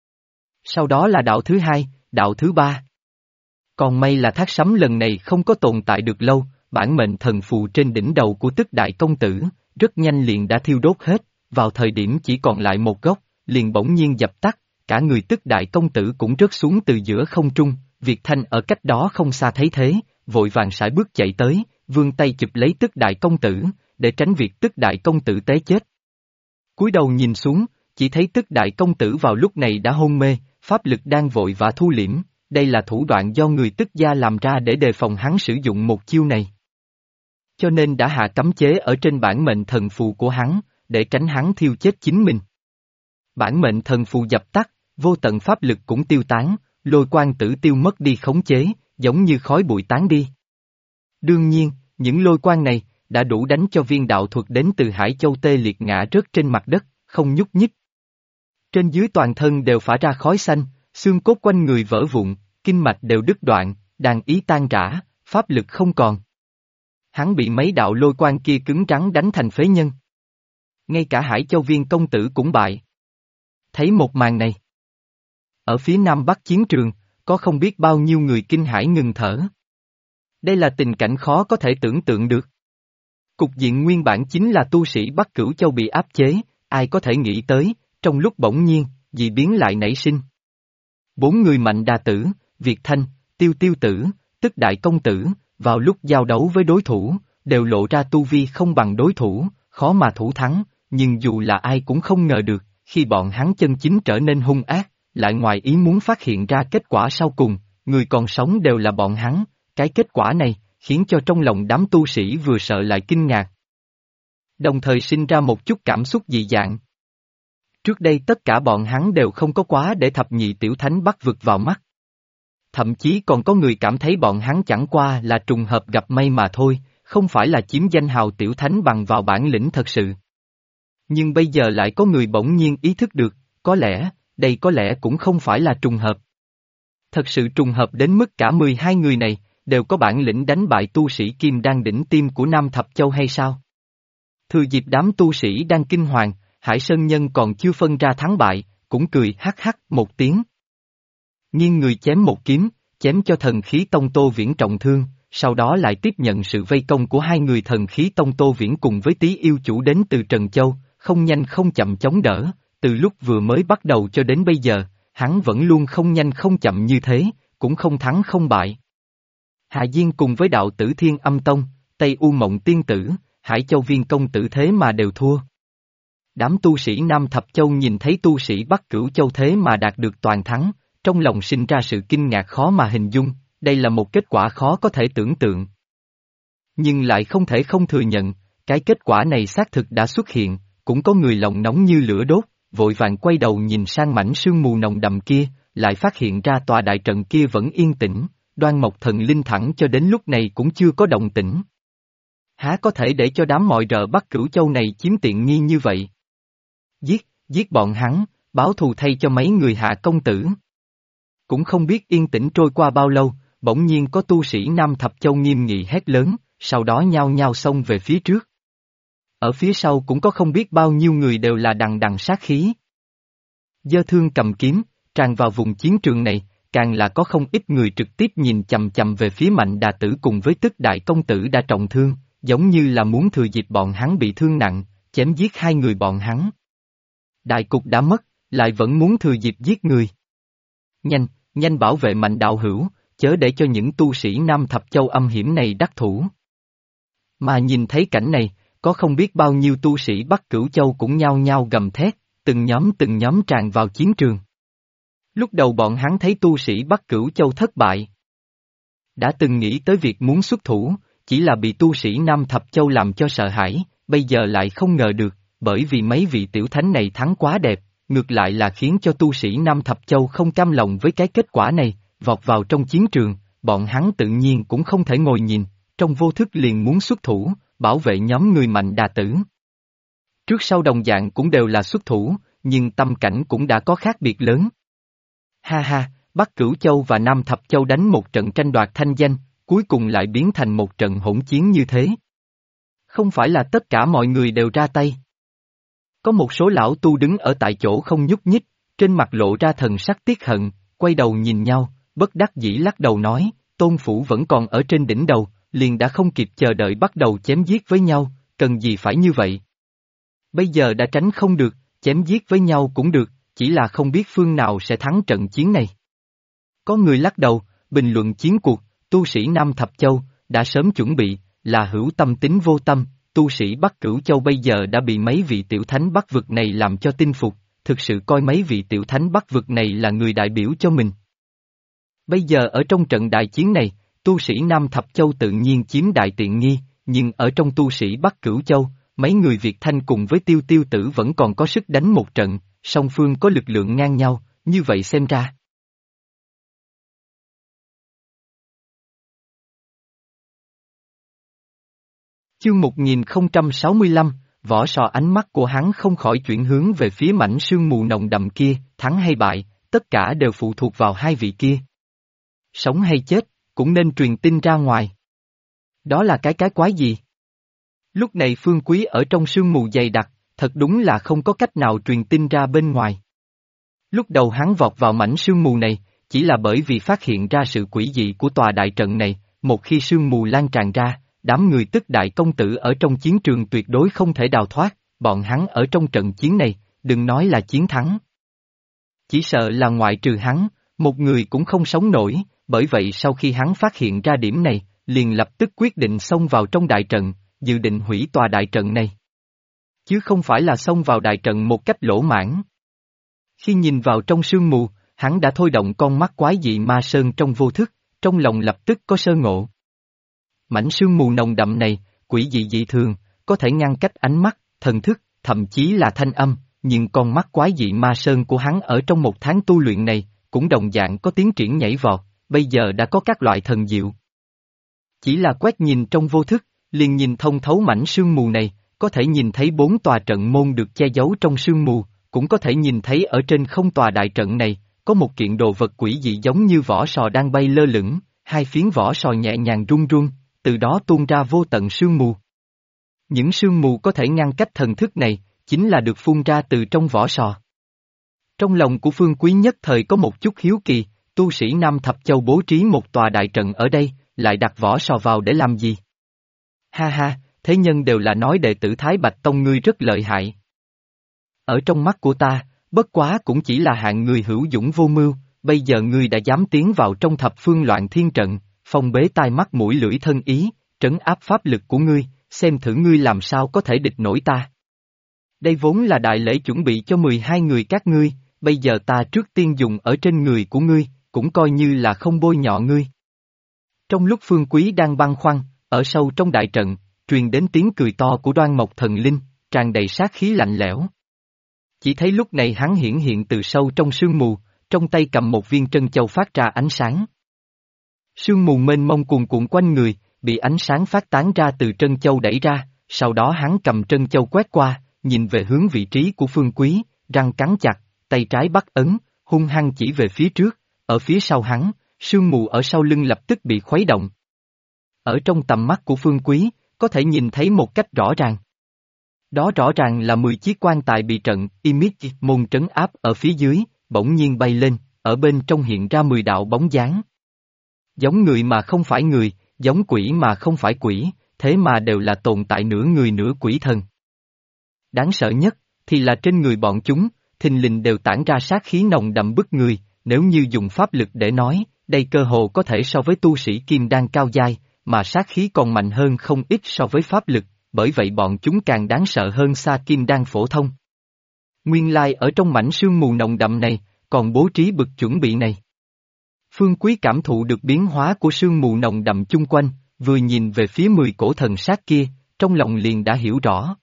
Sau đó là đạo thứ hai, đạo thứ ba. Còn may là thác sấm lần này không có tồn tại được lâu, bản mệnh thần phù trên đỉnh đầu của Tức Đại Công Tử, rất nhanh liền đã thiêu đốt hết, vào thời điểm chỉ còn lại một góc, liền bỗng nhiên dập tắt, cả người Tức Đại Công Tử cũng rớt xuống từ giữa không trung, Việt Thanh ở cách đó không xa thấy thế, vội vàng sải bước chạy tới, vươn tay chụp lấy Tức Đại Công Tử, để tránh việc Tức Đại Công Tử té chết. Cúi đầu nhìn xuống, chỉ thấy Tức Đại Công Tử vào lúc này đã hôn mê, pháp lực đang vội vã thu liễm, đây là thủ đoạn do người Tức gia làm ra để đề phòng hắn sử dụng một chiêu này. Cho nên đã hạ cấm chế ở trên bản mệnh thần phù của hắn, để tránh hắn thiêu chết chính mình. Bản mệnh thần phù dập tắt, vô tận pháp lực cũng tiêu tán, lôi quang tử tiêu mất đi khống chế, giống như khói bụi tán đi. Đương nhiên, những lôi quang này, đã đủ đánh cho viên đạo thuật đến từ Hải Châu tê liệt ngã rớt trên mặt đất, không nhúc nhích. Trên dưới toàn thân đều phả ra khói xanh, xương cốt quanh người vỡ vụn, kinh mạch đều đứt đoạn, đàn ý tan rã, pháp lực không còn. Hắn bị mấy đạo lôi quang kia cứng rắn đánh thành phế nhân. Ngay cả Hải Châu viên công tử cũng bại. Thấy một màn này. Ở phía nam bắc chiến trường, có không biết bao nhiêu người kinh hãi ngừng thở. Đây là tình cảnh khó có thể tưởng tượng được. Cục diện nguyên bản chính là tu sĩ Bắc Cửu Châu bị áp chế, ai có thể nghĩ tới, trong lúc bỗng nhiên, dị biến lại nảy sinh. 4 người Mạnh Đà Tử, Việt Thanh, Tiêu Tiêu Tử, Tức Đại Công Tử, vào lúc giao đấu với đối thủ, đều lộ ra tu vi không bằng đối thủ, khó mà thủ thắng, nhưng dù là ai cũng không ngờ được, khi bọn hắn chân chính trở nên hung ác, lại ngoài ý muốn phát hiện ra kết quả sau cùng, người còn sống đều là bọn hắn, cái kết quả này, khiến cho trong lòng đám tu sĩ vừa sợ lại kinh ngạc. Đồng thời sinh ra một chút cảm xúc dị dạng. Trước đây tất cả bọn hắn đều không có quá để thập nhị tiểu thánh bắt vực vào mắt. Thậm chí còn có người cảm thấy bọn hắn chẳng qua là trùng hợp gặp may mà thôi, không phải là chiếm danh hào tiểu thánh bằng vào bản lĩnh thật sự. Nhưng bây giờ lại có người bỗng nhiên ý thức được, có lẽ, đây có lẽ cũng không phải là trùng hợp. Thật sự trùng hợp đến mức cả 12 người này, đều có bản lĩnh đánh bại tu sĩ kim đan đỉnh tim của Nam Thập Châu hay sao? Thừa dịp đám tu sĩ đang kinh hoàng, Hải Sơn Nhân còn chưa phân ra thắng bại, cũng cười hắc hắc một tiếng. Nghiêng người chém một kiếm, chém cho thần khí tông Tô Viễn trọng thương, sau đó lại tiếp nhận sự vây công của hai người thần khí tông Tô Viễn cùng với Tý yêu chủ đến từ Trần Châu, không nhanh không chậm chống đỡ, từ lúc vừa mới bắt đầu cho đến bây giờ, hắn vẫn luôn không nhanh không chậm như thế, cũng không thắng không bại. Hạ Diên cùng với đạo tử Thiên Âm Tông, Tây U Mộng Tiên Tử, Hải Châu Viên công tử thế mà đều thua. Đám tu sĩ Nam Thập Châu nhìn thấy tu sĩ Bắc Cửu Châu thế mà đạt được toàn thắng, trong lòng sinh ra sự kinh ngạc khó mà hình dung, đây là một kết quả khó có thể tưởng tượng. Nhưng lại không thể không thừa nhận, cái kết quả này xác thực đã xuất hiện, cũng có người lòng nóng như lửa đốt, vội vàng quay đầu nhìn sang mảnh sương mù nồng đậm kia, lại phát hiện ra tòa đại trận kia vẫn yên tĩnh, Đoan Mộc Thần Linh thẳng cho đến lúc này cũng chưa có động tĩnh. Há có thể để cho đám mọi rợ Bắc Cửu Châu này chiếm tiện nghi như vậy? Giết bọn hắn, báo thù thay cho mấy người Hạ công tử. Cũng không biết yên tĩnh trôi qua bao lâu, bỗng nhiên có tu sĩ Nam Thập Châu nghiêm nghị hét lớn, sau đó nhao nhao xông về phía trước. Ở phía sau cũng có không biết bao nhiêu người đều là đằng đằng sát khí. Giơ thương cầm kiếm, tràn vào vùng chiến trường này, càng là có không ít người trực tiếp nhìn chầm chầm về phía Mạnh Đà Tử cùng với Tức Đại Công Tử đã trọng thương, giống như là muốn thừa dịp bọn hắn bị thương nặng, chém giết hai người bọn hắn. Đại cục đã mất, lại vẫn muốn thừa dịp giết người. Nhanh bảo vệ Mạnh đạo hữu, chớ để cho những tu sĩ Nam Thập Châu âm hiểm này đắc thủ. Mà nhìn thấy cảnh này, có không biết bao nhiêu tu sĩ Bắc Cửu Châu cũng nhao nhao gầm thét, từng nhóm tràn vào chiến trường. Lúc đầu bọn hắn thấy tu sĩ Bắc Cửu Châu thất bại. Đã từng nghĩ tới việc muốn xuất thủ, chỉ là bị tu sĩ Nam Thập Châu làm cho sợ hãi, bây giờ lại không ngờ được, bởi vì mấy vị tiểu thánh này thắng quá đẹp, ngược lại là khiến cho tu sĩ Nam Thập Châu không cam lòng với cái kết quả này, vọt vào trong chiến trường, bọn hắn tự nhiên cũng không thể ngồi nhìn, trong vô thức liền muốn xuất thủ, bảo vệ nhóm người Mạnh Đà Tử. Trước sau đồng dạng cũng đều là xuất thủ, nhưng tâm cảnh cũng đã có khác biệt lớn. Ha ha, Bắc Cửu Châu và Nam Thập Châu đánh một trận tranh đoạt thanh danh, cuối cùng lại biến thành một trận hỗn chiến như thế. Không phải là tất cả mọi người đều ra tay. Có một số lão tu đứng ở tại chỗ không nhúc nhích, trên mặt lộ ra thần sắc tiếc hận, quay đầu nhìn nhau, bất đắc dĩ lắc đầu nói, Tôn Phủ vẫn còn ở trên đỉnh đầu, liền đã không kịp chờ đợi bắt đầu chém giết với nhau, cần gì phải như vậy. Bây giờ đã tránh không được, chém giết với nhau cũng được, chỉ là không biết phương nào sẽ thắng trận chiến này. Có người lắc đầu, bình luận chiến cuộc, tu sĩ Nam Thập Châu, đã sớm chuẩn bị, là hữu tâm tính vô tâm, tu sĩ Bắc Cửu Châu bây giờ đã bị mấy vị tiểu thánh Bắc vực này làm cho tin phục, thực sự coi mấy vị tiểu thánh Bắc vực này là người đại biểu cho mình. Bây giờ ở trong trận đại chiến này, tu sĩ Nam Thập Châu tự nhiên chiếm đại tiện nghi, nhưng ở trong tu sĩ Bắc Cửu Châu, mấy người Việt Thanh cùng với Tiêu Tiêu Tử vẫn còn có sức đánh một trận, song phương có lực lượng ngang nhau, như vậy xem ra. Chương 1065, vỏ sò ánh mắt của hắn không khỏi chuyển hướng về phía mảnh sương mù nồng đậm kia, thắng hay bại, tất cả đều phụ thuộc vào hai vị kia. Sống hay chết, cũng nên truyền tin ra ngoài. Đó là cái quái gì? Lúc này Phương Quý ở trong sương mù dày đặc, thật đúng là không có cách nào truyền tin ra bên ngoài. Lúc đầu hắn vọt vào mảnh sương mù này, chỉ là bởi vì phát hiện ra sự quỷ dị của tòa đại trận này, một khi sương mù lan tràn ra, đám người Tức Đại Công Tử ở trong chiến trường tuyệt đối không thể đào thoát, bọn hắn ở trong trận chiến này, đừng nói là chiến thắng. Chỉ sợ là ngoại trừ hắn, một người cũng không sống nổi, bởi vậy sau khi hắn phát hiện ra điểm này, liền lập tức quyết định xông vào trong đại trận, dự định hủy tòa đại trận này. Chứ không phải là xông vào đại trận một cách lỗ mãng. Khi nhìn vào trong sương mù, hắn đã thôi động con mắt quái dị ma sơn trong vô thức, trong lòng lập tức có sơ ngộ. Mảnh sương mù nồng đậm này, quỷ dị dị thường, có thể ngăn cách ánh mắt, thần thức, thậm chí là thanh âm, nhưng con mắt quái dị ma sơn của hắn ở trong một tháng tu luyện này, cũng đồng dạng có tiến triển nhảy vọt, bây giờ đã có các loại thần diệu. Chỉ là quét nhìn trong vô thức, liền nhìn thông thấu mảnh sương mù này, có thể nhìn thấy 4 tòa trận môn được che giấu trong sương mù, cũng có thể nhìn thấy ở trên không tòa đại trận này, có một kiện đồ vật quỷ dị giống như vỏ sò đang bay lơ lửng, hai phiến vỏ sò nhẹ nhàng rung rung, từ đó tuôn ra vô tận sương mù. Những sương mù có thể ngăn cách thần thức này, chính là được phun ra từ trong vỏ sò. Trong lòng của Phương Quý nhất thời có một chút hiếu kỳ, tu sĩ Nam Thập Châu bố trí một tòa đại trận ở đây, lại đặt vỏ sò vào để làm gì? Ha ha, thế nhân đều là nói đệ tử Thái Bạch Tông ngươi rất lợi hại. Ở trong mắt của ta, bất quá cũng chỉ là hạng người hữu dũng vô mưu, bây giờ ngươi đã dám tiến vào trong thập phương loạn thiên trận, phong bế tai mắt mũi lưỡi thân ý, trấn áp pháp lực của ngươi, xem thử ngươi làm sao có thể địch nổi ta. Đây vốn là đại lễ chuẩn bị cho 12 người các ngươi, bây giờ ta trước tiên dùng ở trên người của ngươi, cũng coi như là không bôi nhọ ngươi. Trong lúc Phương Quý đang băn khoăn, ở sâu trong đại trận, truyền đến tiếng cười to của Đoan Mộc Thần Linh, tràn đầy sát khí lạnh lẽo. Chỉ thấy lúc này hắn hiển hiện từ sâu trong sương mù, trong tay cầm một viên trân châu phát ra ánh sáng. Sương mù mênh mông cuồn cuộn quanh người, bị ánh sáng phát tán ra từ trân châu đẩy ra, sau đó hắn cầm trân châu quét qua, nhìn về hướng vị trí của Phương Quý, răng cắn chặt, tay trái bắt ấn, hung hăng chỉ về phía trước, ở phía sau hắn, sương mù ở sau lưng lập tức bị khuấy động. Ở trong tầm mắt của Phương Quý, có thể nhìn thấy một cách rõ ràng. Đó rõ ràng là 10 chiếc quan tài bị trận, Image môn trấn áp ở phía dưới, bỗng nhiên bay lên, ở bên trong hiện ra 10 đạo bóng dáng. Giống người mà không phải người, giống quỷ mà không phải quỷ, thế mà đều là tồn tại nửa người nửa quỷ thần. Đáng sợ nhất, thì là trên người bọn chúng, thình lình đều tản ra sát khí nồng đậm bức người, nếu như dùng pháp lực để nói, đây cơ hồ có thể so với tu sĩ kim đan cao giai, mà sát khí còn mạnh hơn không ít so với pháp lực, bởi vậy bọn chúng càng đáng sợ hơn xa kim đan phổ thông. Nguyên lai ở trong mảnh sương mù nồng đậm này, còn bố trí bực chuẩn bị này. Phương Quý cảm thụ được biến hóa của sương mù nồng đậm chung quanh, vừa nhìn về phía 10 cổ thần sát kia, trong lòng liền đã hiểu rõ.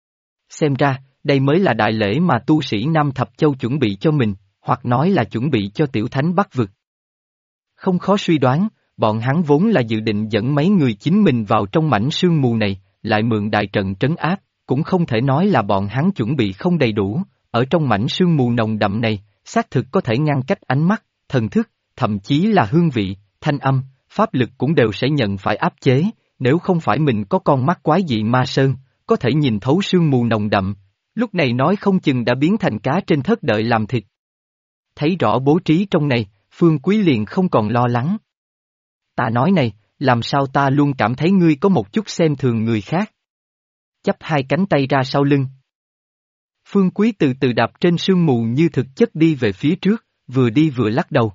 Xem ra, đây mới là đại lễ mà tu sĩ Nam Thập Châu chuẩn bị cho mình, hoặc nói là chuẩn bị cho tiểu thánh Bắc Vực. Không khó suy đoán, bọn hắn vốn là dự định dẫn mấy người chính mình vào trong mảnh sương mù này, lại mượn đại trận trấn áp, cũng không thể nói là bọn hắn chuẩn bị không đầy đủ, ở trong mảnh sương mù nồng đậm này, xác thực có thể ngăn cách ánh mắt, thần thức, thậm chí là hương vị, thanh âm, pháp lực cũng đều sẽ nhận phải áp chế, nếu không phải mình có con mắt quái dị ma sơn, có thể nhìn thấu sương mù nồng đậm, lúc này nói không chừng đã biến thành cá trên thớt đợi làm thịt. Thấy rõ bố trí trong này, Phương Quý liền không còn lo lắng. Ta nói này, làm sao ta luôn cảm thấy ngươi có một chút xem thường người khác. Chắp hai cánh tay ra sau lưng. Phương Quý từ từ đạp trên sương mù như thực chất đi về phía trước, vừa đi vừa lắc đầu.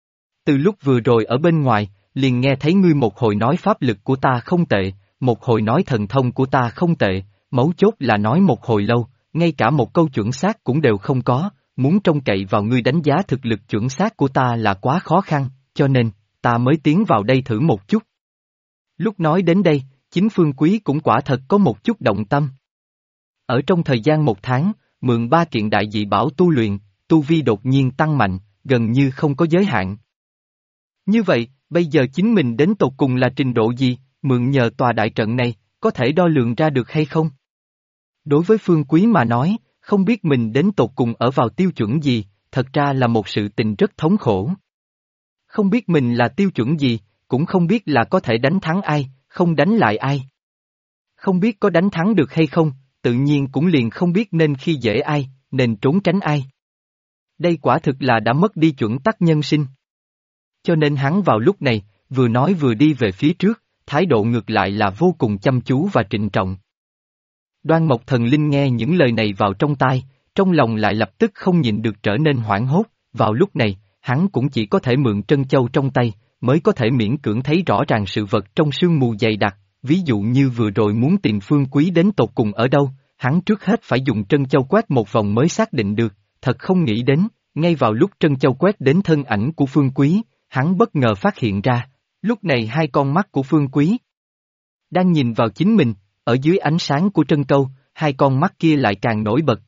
Từ lúc vừa rồi ở bên ngoài, liền nghe thấy ngươi một hồi nói pháp lực của ta không tệ, một hồi nói thần thông của ta không tệ, mấu chốt là nói một hồi lâu, ngay cả một câu chuẩn xác cũng đều không có, muốn trông cậy vào ngươi đánh giá thực lực chuẩn xác của ta là quá khó khăn, cho nên, ta mới tiến vào đây thử một chút. Lúc nói đến đây, chính Phương Quý cũng quả thật có một chút động tâm. Ở trong thời gian 1 tháng, mượn 3 kiện đại dị bảo tu luyện, tu vi đột nhiên tăng mạnh, gần như không có giới hạn. Như vậy, bây giờ chính mình đến tột cùng là trình độ gì, mượn nhờ tòa đại trận này, có thể đo lường ra được hay không? Đối với Phương Quý mà nói, không biết mình đến tột cùng ở vào tiêu chuẩn gì, thật ra là một sự tình rất thống khổ. Không biết mình là tiêu chuẩn gì, cũng không biết là có thể đánh thắng ai, không đánh lại ai. Không biết có đánh thắng được hay không, tự nhiên cũng liền không biết nên khi dễ ai, nên trốn tránh ai. Đây quả thực là đã mất đi chuẩn tắc nhân sinh. Cho nên hắn vào lúc này, vừa nói vừa đi về phía trước, thái độ ngược lại là vô cùng chăm chú và trịnh trọng. Đoan Mộc Thần Linh nghe những lời này vào trong tai, trong lòng lại lập tức không nhịn được trở nên hoảng hốt, vào lúc này, hắn cũng chỉ có thể mượn trân châu trong tay, mới có thể miễn cưỡng thấy rõ ràng sự vật trong sương mù dày đặc, ví dụ như vừa rồi muốn tìm Phương Quý đến tột cùng ở đâu, hắn trước hết phải dùng trân châu quét một vòng mới xác định được, thật không nghĩ đến, ngay vào lúc trân châu quét đến thân ảnh của Phương Quý, hắn bất ngờ phát hiện ra, lúc này hai con mắt của Phương Quý đang nhìn vào chính mình, ở dưới ánh sáng của trân câu, hai con mắt kia lại càng nổi bật.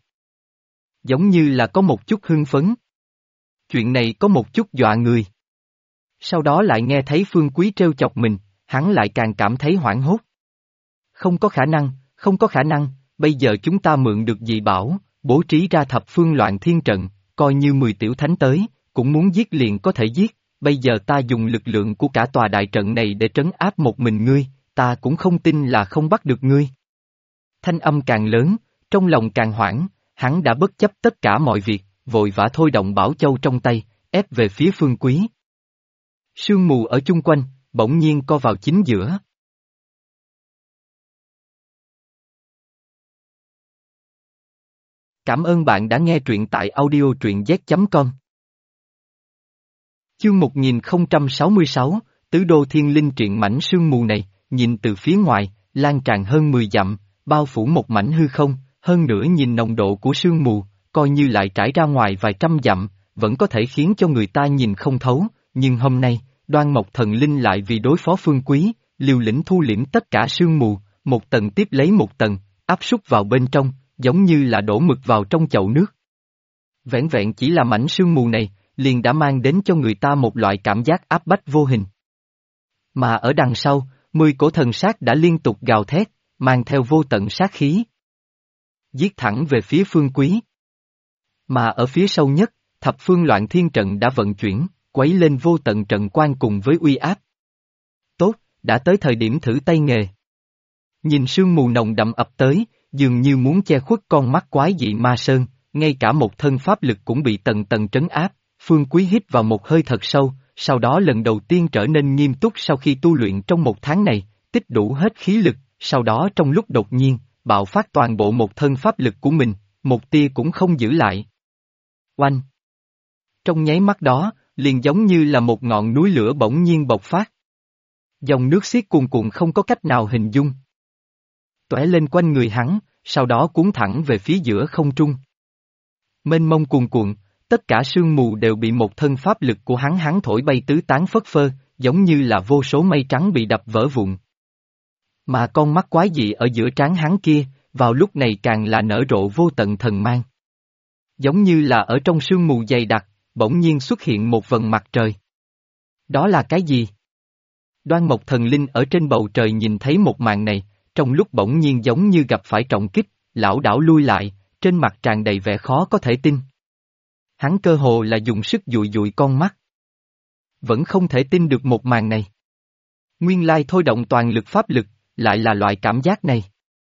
Giống như là có một chút hưng phấn. Chuyện này có một chút dọa người. Sau đó lại nghe thấy Phương Quý trêu chọc mình, hắn lại càng cảm thấy hoảng hốt. Không có khả năng, không có khả năng, bây giờ chúng ta mượn được dị bảo, bố trí ra thập phương loạn thiên trận, coi như 10 tiểu thánh tới, cũng muốn giết liền có thể giết, bây giờ ta dùng lực lượng của cả tòa đại trận này để trấn áp một mình ngươi, ta cũng không tin là không bắt được ngươi. Thanh âm càng lớn, trong lòng càng hoảng, hắn đã bất chấp tất cả mọi việc, vội vã thôi động bảo châu trong tay, ép về phía Phương Quý. Sương mù ở chung quanh, bỗng nhiên co vào chính giữa. Cảm ơn bạn đã nghe truyện tại audio truyện z.com. Chương 1066, Tứ Đô Thiên Linh truyện mảnh sương mù này, nhìn từ phía ngoài, lan tràn hơn 10 dặm, bao phủ một mảnh hư không, hơn nữa nhìn nồng độ của sương mù, coi như lại trải ra ngoài vài trăm dặm, vẫn có thể khiến cho người ta nhìn không thấu, nhưng hôm nay, Đoan Mộc Thần Linh lại vì đối phó Phương Quý, liều lĩnh thu liễm tất cả sương mù, một tầng tiếp lấy một tầng, áp súc vào bên trong, giống như là đổ mực vào trong chậu nước. Vẻn vẹn chỉ là mảnh sương mù này, liền đã mang đến cho người ta một loại cảm giác áp bách vô hình. Mà ở đằng sau, 10 cổ thần sát đã liên tục gào thét, mang theo vô tận sát khí. Giết thẳng về phía Phương Quý. Mà ở phía sâu nhất, thập phương loạn thiên trận đã vận chuyển, quấy lên vô tận trận quan cùng với uy áp. Tốt, đã tới thời điểm thử tay nghề. Nhìn sương mù nồng đậm ập tới, dường như muốn che khuất con mắt quái dị ma sơn, ngay cả một thân pháp lực cũng bị tầng tầng trấn áp. Phương Quý hít vào một hơi thật sâu, sau đó lần đầu tiên trở nên nghiêm túc sau khi tu luyện trong một tháng này, tích đủ hết khí lực, sau đó trong lúc đột nhiên, bạo phát toàn bộ một thân pháp lực của mình, một tia cũng không giữ lại. Oanh! Trong nháy mắt đó, liền giống như là một ngọn núi lửa bỗng nhiên bộc phát. Dòng nước xiết cuồn cuộn không có cách nào hình dung. Tóe lên quanh người hắn, sau đó cuốn thẳng về phía giữa không trung. Mênh mông cuồn cuộn, tất cả sương mù đều bị một thân pháp lực của hắn thổi bay tứ tán phất phơ, giống như là vô số mây trắng bị đập vỡ vụn. Mà con mắt quái dị ở giữa trán hắn kia, vào lúc này càng là nở rộ vô tận thần mang. Giống như là ở trong sương mù dày đặc, bỗng nhiên xuất hiện một vầng mặt trời. Đó là cái gì? Đoan Mộc Thần Linh ở trên bầu trời nhìn thấy một màn này, trong lúc bỗng nhiên giống như gặp phải trọng kích, lảo đảo lui lại, trên mặt tràn đầy vẻ khó có thể tin. Hắn cơ hồ là dùng sức dụi dụi con mắt. Vẫn không thể tin được một màn này. Nguyên lai thôi động toàn lực pháp lực, lại là loại cảm giác này.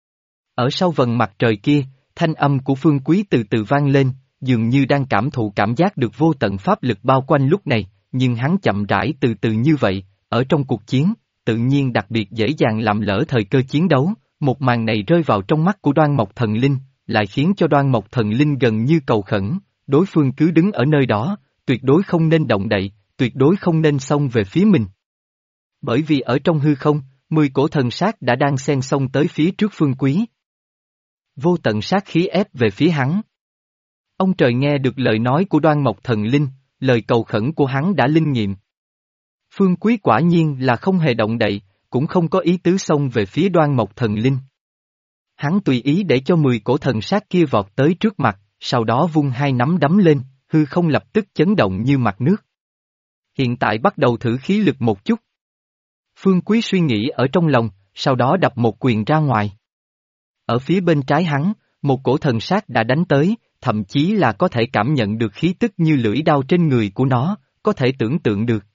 Ở sau vầng mặt trời kia, thanh âm của Phương Quý từ từ vang lên, dường như đang cảm thụ cảm giác được vô tận pháp lực bao quanh lúc này, nhưng hắn chậm rãi từ từ như vậy, ở trong cuộc chiến, tự nhiên đặc biệt dễ dàng làm lỡ thời cơ chiến đấu, một màn này rơi vào trong mắt của Đoan Mộc Thần Linh, lại khiến cho Đoan Mộc Thần Linh gần như cầu khẩn, đối phương cứ đứng ở nơi đó, tuyệt đối không nên động đậy, tuyệt đối không nên xông về phía mình. Bởi vì ở trong hư không, 10 cổ thần sát đã đang xen xông tới phía trước Phương Quý. Vô tận sát khí ép về phía hắn. Ông trời nghe được lời nói của Đoan Mộc Thần Linh, lời cầu khẩn của hắn đã linh nghiệm. Phương Quý quả nhiên là không hề động đậy, cũng không có ý tứ xông về phía Đoan Mộc Thần Linh. Hắn tùy ý để cho 10 cổ thần sát kia vọt tới trước mặt, sau đó vung hai nắm đấm lên, hư không lập tức chấn động như mặt nước. Hiện tại bắt đầu thử khí lực một chút. Phương Quý suy nghĩ ở trong lòng, sau đó đập một quyền ra ngoài. Ở phía bên trái hắn, một cổ thần sát đã đánh tới, thậm chí là có thể cảm nhận được khí tức như lưỡi đao trên người của nó, có thể tưởng tượng được.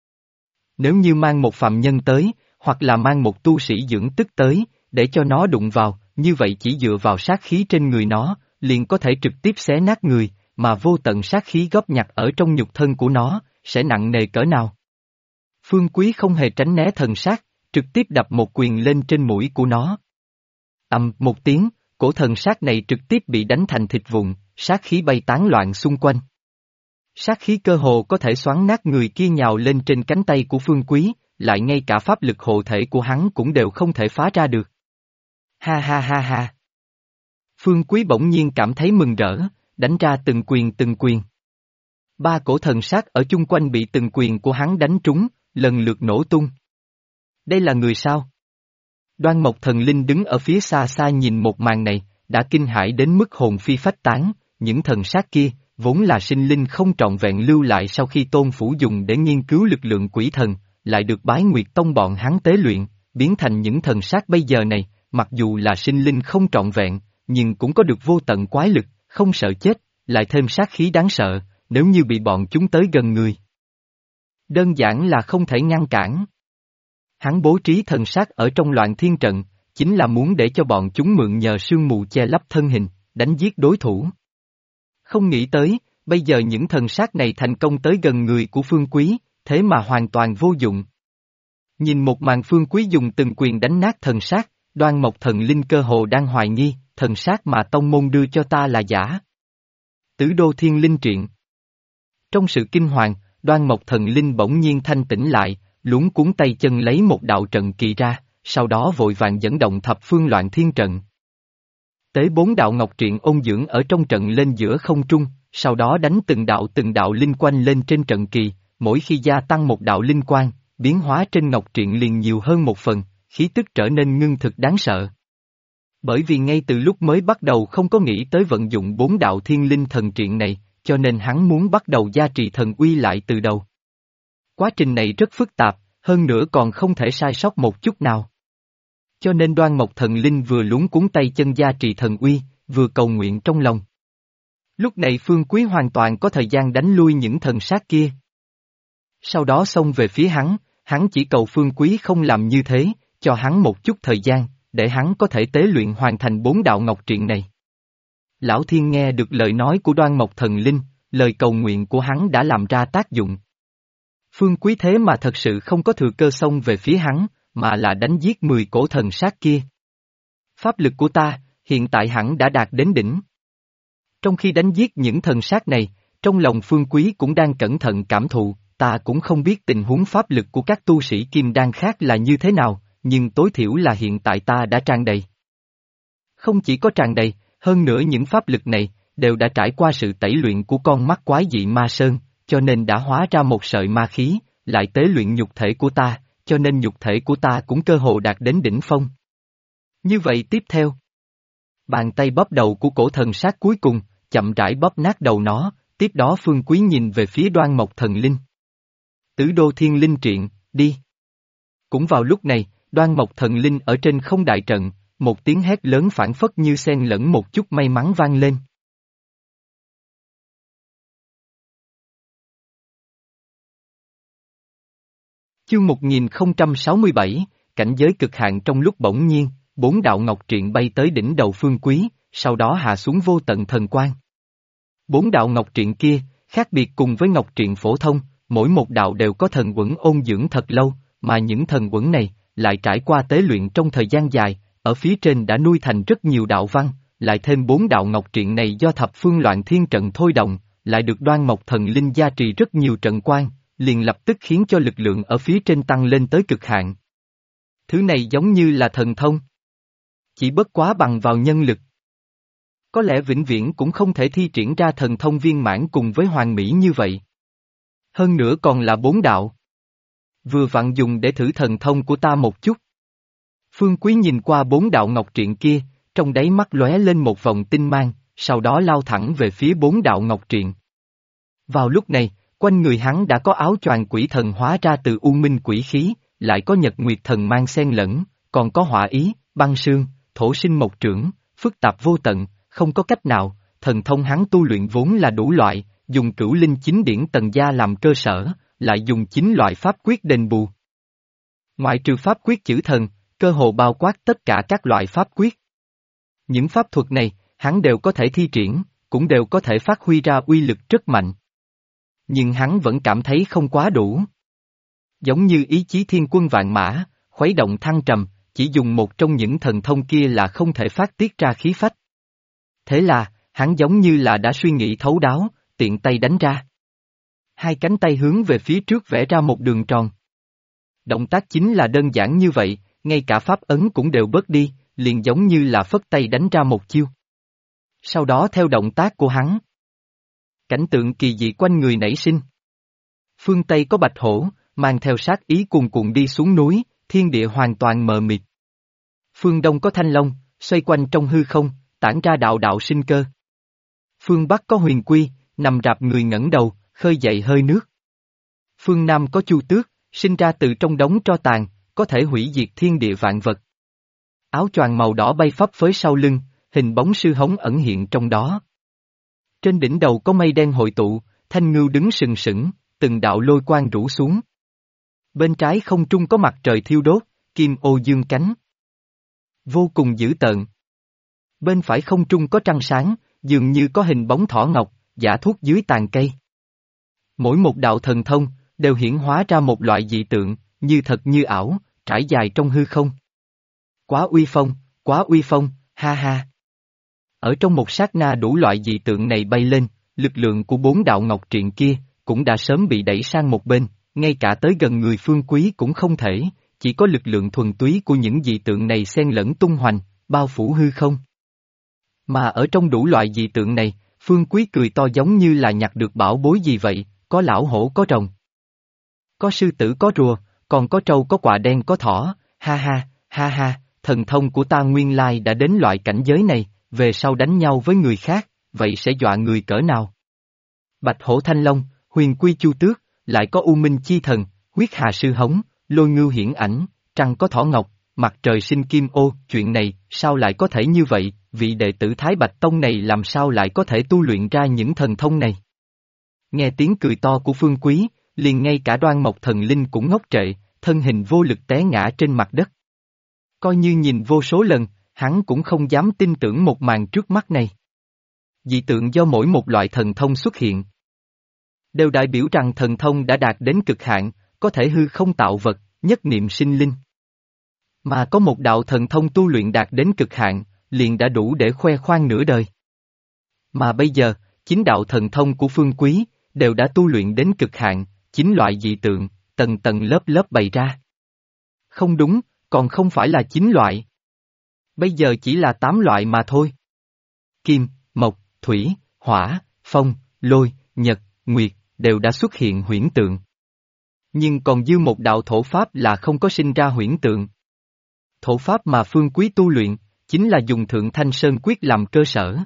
Nếu như mang một phàm nhân tới, hoặc là mang một tu sĩ dưỡng tức tới, để cho nó đụng vào, như vậy chỉ dựa vào sát khí trên người nó, liền có thể trực tiếp xé nát người, mà vô tận sát khí góp nhặt ở trong nhục thân của nó, sẽ nặng nề cỡ nào. Phương Quý không hề tránh né thần sát, trực tiếp đập một quyền lên trên mũi của nó. Một tiếng, cổ thần sát này trực tiếp bị đánh thành thịt vụn, sát khí bay tán loạn xung quanh. Sát khí cơ hồ có thể xoắn nát người kia nhào lên trên cánh tay của Phương Quý, lại ngay cả pháp lực hộ thể của hắn cũng đều không thể phá ra được. Ha ha ha ha. Phương Quý bỗng nhiên cảm thấy mừng rỡ, đánh ra từng quyền. 3 cổ thần sát ở chung quanh bị từng quyền của hắn đánh trúng, lần lượt nổ tung. Đây là người sao? Đoan Mộc Thần Linh đứng ở phía xa xa nhìn một màn này, đã kinh hãi đến mức hồn phi phách tán, những thần sát kia, vốn là sinh linh không trọn vẹn lưu lại sau khi Tôn Phủ dùng để nghiên cứu lực lượng quỷ thần, lại được Bái Nguyệt Tông bọn hắn tế luyện, biến thành những thần sát bây giờ này, mặc dù là sinh linh không trọn vẹn, nhưng cũng có được vô tận quái lực, không sợ chết, lại thêm sát khí đáng sợ, nếu như bị bọn chúng tới gần người. Đơn giản là không thể ngăn cản. Hắn bố trí thần sát ở trong Loạn Thiên Trận, chính là muốn để cho bọn chúng mượn nhờ sương mù che lấp thân hình, đánh giết đối thủ. Không nghĩ tới, bây giờ những thần sát này thành công tới gần người của Phương Quý, thế mà hoàn toàn vô dụng. Nhìn một màn Phương Quý dùng từng quyền đánh nát thần sát, Đoan Mộc Thần Linh cơ hồ đang hoài nghi, thần sát mà tông môn đưa cho ta là giả. Tứ Đô Thiên Linh Truyện. Trong sự kinh hoàng, Đoan Mộc Thần Linh bỗng nhiên thanh tỉnh lại, luống cuống tay chân lấy một đạo trận kỳ ra, sau đó vội vàng dẫn động thập phương Loạn Thiên Trận. Tế 4 đạo ngọc triện ôn dưỡng ở trong trận lên giữa không trung, sau đó đánh từng đạo linh quanh lên trên trận kỳ, mỗi khi gia tăng một đạo linh quang, biến hóa trên ngọc triện liền nhiều hơn một phần, khí tức trở nên ngưng thực đáng sợ. Bởi vì ngay từ lúc mới bắt đầu không có nghĩ tới vận dụng 4 đạo thiên linh thần triện này, cho nên hắn muốn bắt đầu gia trì thần uy lại từ đầu. Quá trình này rất phức tạp, hơn nữa còn không thể sai sót một chút nào. Cho nên Đoan Mộc Thần Linh vừa luống cuống tay chân gia trì thần uy, vừa cầu nguyện trong lòng. Lúc này Phương Quý hoàn toàn có thời gian đánh lui những thần sát kia. Sau đó xông về phía hắn chỉ cầu Phương Quý không làm như thế, cho hắn một chút thời gian, để hắn có thể tế luyện hoàn thành 4 đạo ngọc triện này. Lão Thiên nghe được lời nói của Đoan Mộc Thần Linh, lời cầu nguyện của hắn đã làm ra tác dụng. Phương Quý thế mà thật sự không có thừa cơ xông về phía hắn, mà là đánh giết 10 cổ thần sát kia. Pháp lực của ta, hiện tại hẳn đã đạt đến đỉnh. Trong khi đánh giết những thần sát này, trong lòng Phương Quý cũng đang cẩn thận cảm thụ, ta cũng không biết tình huống pháp lực của các tu sĩ kim đan khác là như thế nào, nhưng tối thiểu là hiện tại ta đã tràn đầy. Không chỉ có tràn đầy, hơn nữa những pháp lực này, đều đã trải qua sự tẩy luyện của con mắt quái dị ma sơn, cho nên đã hóa ra một sợi ma khí, lại tế luyện nhục thể của ta, cho nên nhục thể của ta cũng cơ hồ đạt đến đỉnh phong. Như vậy tiếp theo. Bàn tay bóp đầu của cổ thần sát cuối cùng, chậm rãi bóp nát đầu nó, tiếp đó Phương Quý nhìn về phía Đoan Mộc Thần Linh. Tứ Đô Thiên Linh Truyện, đi. Cũng vào lúc này, Đoan Mộc Thần Linh ở trên không đại trận, một tiếng hét lớn phảng phất như xen lẫn một chút may mắn vang lên. Chương 1067, cảnh giới cực hạn trong lúc bỗng nhiên, 4 đạo ngọc triện bay tới đỉnh đầu Phương Quý, sau đó hạ xuống vô tận thần quang. 4 đạo ngọc triện kia, khác biệt cùng với ngọc triện phổ thông, mỗi một đạo đều có thần quẩn ôn dưỡng thật lâu, mà những thần quẩn này, lại trải qua tế luyện trong thời gian dài, ở phía trên đã nuôi thành rất nhiều đạo văn, lại thêm 4 đạo ngọc triện này do thập phương Loạn Thiên Trận thôi động, lại được Đoan Mộc Thần Linh gia trì rất nhiều trận quang, liền lập tức khiến cho lực lượng ở phía trên tăng lên tới cực hạn. Thứ này giống như là thần thông. Chỉ bất quá bằng vào nhân lực. Có lẽ vĩnh viễn cũng không thể thi triển ra thần thông viên mãn cùng với hoàn mỹ như vậy. Hơn nữa còn là 4 đạo. Vừa vặn dùng để thử thần thông của ta một chút. Phương Quý nhìn qua 4 đạo ngọc triện kia, trong đáy mắt lóe lên một vòng tinh mang, sau đó lao thẳng về phía 4 đạo ngọc triện. Vào lúc này, quanh người hắn đã có áo choàng quỷ thần hóa ra từ u minh quỷ khí, lại có nhật nguyệt thần mang xen lẫn, còn có hỏa ý, băng sương, thổ sinh mộc trưởng, phức tạp vô tận, không có cách nào, thần thông hắn tu luyện vốn là đủ loại, dùng cửu linh chính điển tầng gia làm cơ sở, lại dùng 9 loại pháp quyết đền bù. Ngoại trừ pháp quyết chữ thần, cơ hồ bao quát tất cả các loại pháp quyết. Những pháp thuật này, hắn đều có thể thi triển, cũng đều có thể phát huy ra uy lực rất mạnh. Nhưng hắn vẫn cảm thấy không quá đủ. Giống như ý chí thiên quân vạn mã, khuấy động thăng trầm, chỉ dùng một trong những thần thông kia là không thể phát tiết ra khí phách. Thế là, hắn giống như là đã suy nghĩ thấu đáo, tiện tay đánh ra. Hai cánh tay hướng về phía trước vẽ ra một đường tròn. Động tác chính là đơn giản như vậy, ngay cả pháp ấn cũng đều bớt đi, liền giống như là phất tay đánh ra một chiêu. Sau đó theo động tác của hắn, cảnh tượng kỳ dị quanh người nảy sinh. Phương Tây có bạch hổ, mang theo sát ý cuồn cuộn đi xuống núi, thiên địa hoàn toàn mờ mịt. Phương Đông có thanh long, xoay quanh trong hư không, tản ra đạo đạo sinh cơ. Phương Bắc có huyền quy, nằm rạp người ngẩng đầu, khơi dậy hơi nước. Phương Nam có Chu Tước, sinh ra từ trong đống tro tàn, có thể hủy diệt thiên địa vạn vật. Áo choàng màu đỏ bay phấp phới sau lưng, hình bóng sư hống ẩn hiện trong đó. Trên đỉnh đầu có mây đen hội tụ, thanh ngưu đứng sừng sững, từng đạo lôi quang rủ xuống. Bên trái không trung có mặt trời thiêu đốt, kim ô dương cánh. Vô cùng dữ tợn. Bên phải không trung có trăng sáng, dường như có hình bóng thỏ ngọc, giả thuốc dưới tàn cây. Mỗi một đạo thần thông, đều hiển hóa ra một loại dị tượng, như thật như ảo, trải dài trong hư không. Quá uy phong, ha ha. Ở trong một sát na đủ loại dị tượng này bay lên, lực lượng của bốn đạo ngọc triện kia, cũng đã sớm bị đẩy sang một bên, ngay cả tới gần người Phương Quý cũng không thể, chỉ có lực lượng thuần túy của những dị tượng này xen lẫn tung hoành, bao phủ hư không. Mà ở trong đủ loại dị tượng này, Phương Quý cười to giống như là nhặt được bảo bối gì vậy, có lão hổ có rồng. Có sư tử có rùa, còn có trâu có quạ đen có thỏ, ha ha, thần thông của ta nguyên lai đã đến loại cảnh giới này, về sau đánh nhau với người khác, vậy sẽ dọa người cỡ nào? Bạch hổ thanh long, huyền quy chu tước, lại có u minh chi thần, huyết hà sư hống, lôi ngưu hiển ảnh, trăng có thỏ ngọc, mặt trời sinh kim ô, chuyện này, sao lại có thể như vậy, vị đệ tử Thái Bạch Tông này làm sao lại có thể tu luyện ra những thần thông này? Nghe tiếng cười to của Phương Quý, liền ngay cả Đoan Mộc Thần Linh cũng ngốc trệ, thân hình vô lực té ngã trên mặt đất. Coi như nhìn vô số lần, hắn cũng không dám tin tưởng một màn trước mắt này. Dị tượng do mỗi một loại thần thông xuất hiện, đều đại biểu rằng thần thông đã đạt đến cực hạn, có thể hư không tạo vật, nhất niệm sinh linh. Mà có một đạo thần thông tu luyện đạt đến cực hạn, liền đã đủ để khoe khoang nửa đời. Mà bây giờ, chính đạo thần thông của Phương Quý, đều đã tu luyện đến cực hạn, chính loại dị tượng, tầng tầng lớp lớp bày ra. Không đúng, còn không phải là 9 loại. Bây giờ chỉ là 8 loại mà thôi. Kim, mộc, thủy, hỏa, phong, lôi, nhật, nguyệt, đều đã xuất hiện huyễn tượng. Nhưng còn dư một đạo thổ pháp là không có sinh ra huyễn tượng. Thổ pháp mà Phương Quý tu luyện, chính là dùng Thượng Thanh Sơn Quyết làm cơ sở.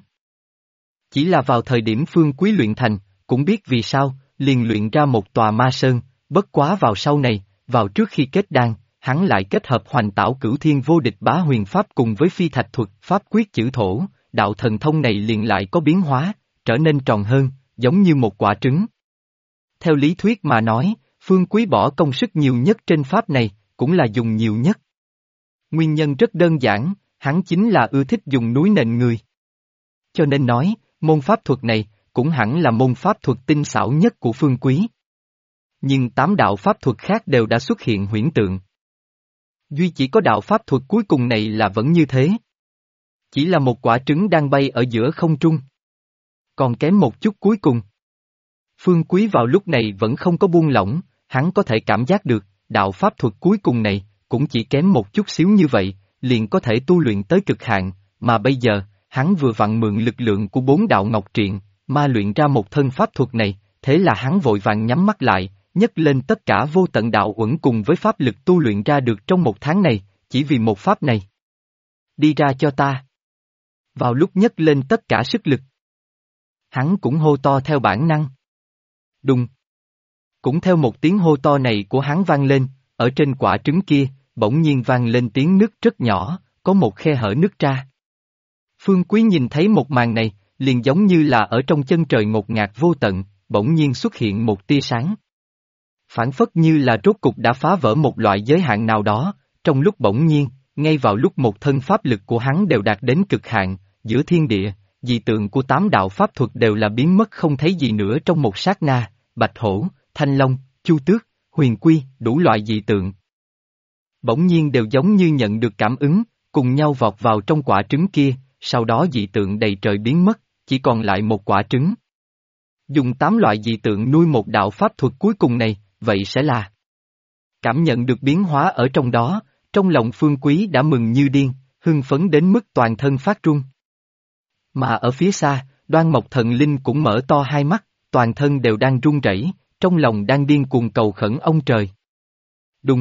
Chỉ là vào thời điểm Phương Quý luyện thành, cũng biết vì sao, liền luyện ra một tòa ma sơn, bất quá vào sau này, vào trước khi kết đan, hắn lại kết hợp hoành tảo cửu thiên vô địch bá huyền pháp cùng với phi thạch thuật pháp quyết chữ thổ, đạo thần thông này liền lại có biến hóa, trở nên tròn hơn, giống như một quả trứng. Theo lý thuyết mà nói, Phương Quý bỏ công sức nhiều nhất trên pháp này, cũng là dùng nhiều nhất. Nguyên nhân rất đơn giản, hắn chính là ưa thích dùng núi nện người. Cho nên nói, môn pháp thuật này, cũng hẳn là môn pháp thuật tinh xảo nhất của Phương Quý. Nhưng 8 đạo pháp thuật khác đều đã xuất hiện huyễn tượng. Duy chỉ có đạo pháp thuật cuối cùng này là vẫn như thế. Chỉ là một quả trứng đang bay ở giữa không trung. Còn kém một chút cuối cùng. Phương Quý vào lúc này vẫn không có buông lỏng, hắn có thể cảm giác được, đạo pháp thuật cuối cùng này, cũng chỉ kém một chút xíu như vậy, liền có thể tu luyện tới cực hạn, mà bây giờ, hắn vừa vặn mượn lực lượng của 4 đạo ngọc triện, ma luyện ra một thân pháp thuật này, thế là hắn vội vàng nhắm mắt lại, nhấc lên tất cả vô tận đạo uẩn cùng với pháp lực tu luyện ra được trong một tháng này, chỉ vì một pháp này. Đi ra cho ta. Vào lúc nhấc lên tất cả sức lực, hắn cũng hô to theo bản năng. Đùng. Cũng theo một tiếng hô to này của hắn vang lên, ở trên quả trứng kia, bỗng nhiên vang lên tiếng nứt rất nhỏ, có một khe hở nứt ra. Phương Quý nhìn thấy một màn này, liền giống như là ở trong chân trời ngột ngạt vô tận, bỗng nhiên xuất hiện một tia sáng. Phản phất như là rốt cục đã phá vỡ một loại giới hạn nào đó, trong lúc bỗng nhiên, ngay vào lúc một thân pháp lực của hắn đều đạt đến cực hạn, giữa thiên địa, dị tượng của 8 đạo pháp thuật đều là biến mất không thấy gì nữa trong một sát na, bạch hổ, thanh long, chu tước, huyền quy, đủ loại dị tượng. Bỗng nhiên đều giống như nhận được cảm ứng, cùng nhau vọt vào trong quả trứng kia, sau đó dị tượng đầy trời biến mất, chỉ còn lại một quả trứng. Dùng 8 loại dị tượng nuôi một đạo pháp thuật cuối cùng này, vậy sẽ là. Cảm nhận được biến hóa ở trong đó, trong lòng Phương Quý đã mừng như điên, hưng phấn đến mức toàn thân phát run. Mà ở phía xa, Đoan Mộc Thần Linh cũng mở to hai mắt, toàn thân đều đang run rẩy, trong lòng đang điên cuồng cầu khẩn ông trời. Đùng.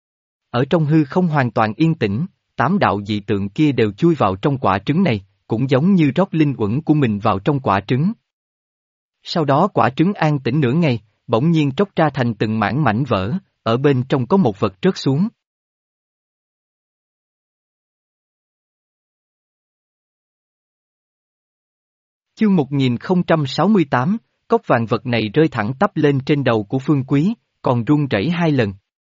Ở trong hư không hoàn toàn yên tĩnh, 8 đạo dị tượng kia đều chui vào trong quả trứng này, cũng giống như rót linh uẩn của mình vào trong quả trứng. Sau đó quả trứng an tĩnh nửa ngày, bỗng nhiên tróc ra thành từng mảng mảnh vỡ, ở bên trong có một vật rớt xuống. Chương 1068, cốc vàng vật này rơi thẳng tắp lên trên đầu của Phương Quý, còn rung rẩy 2 lần.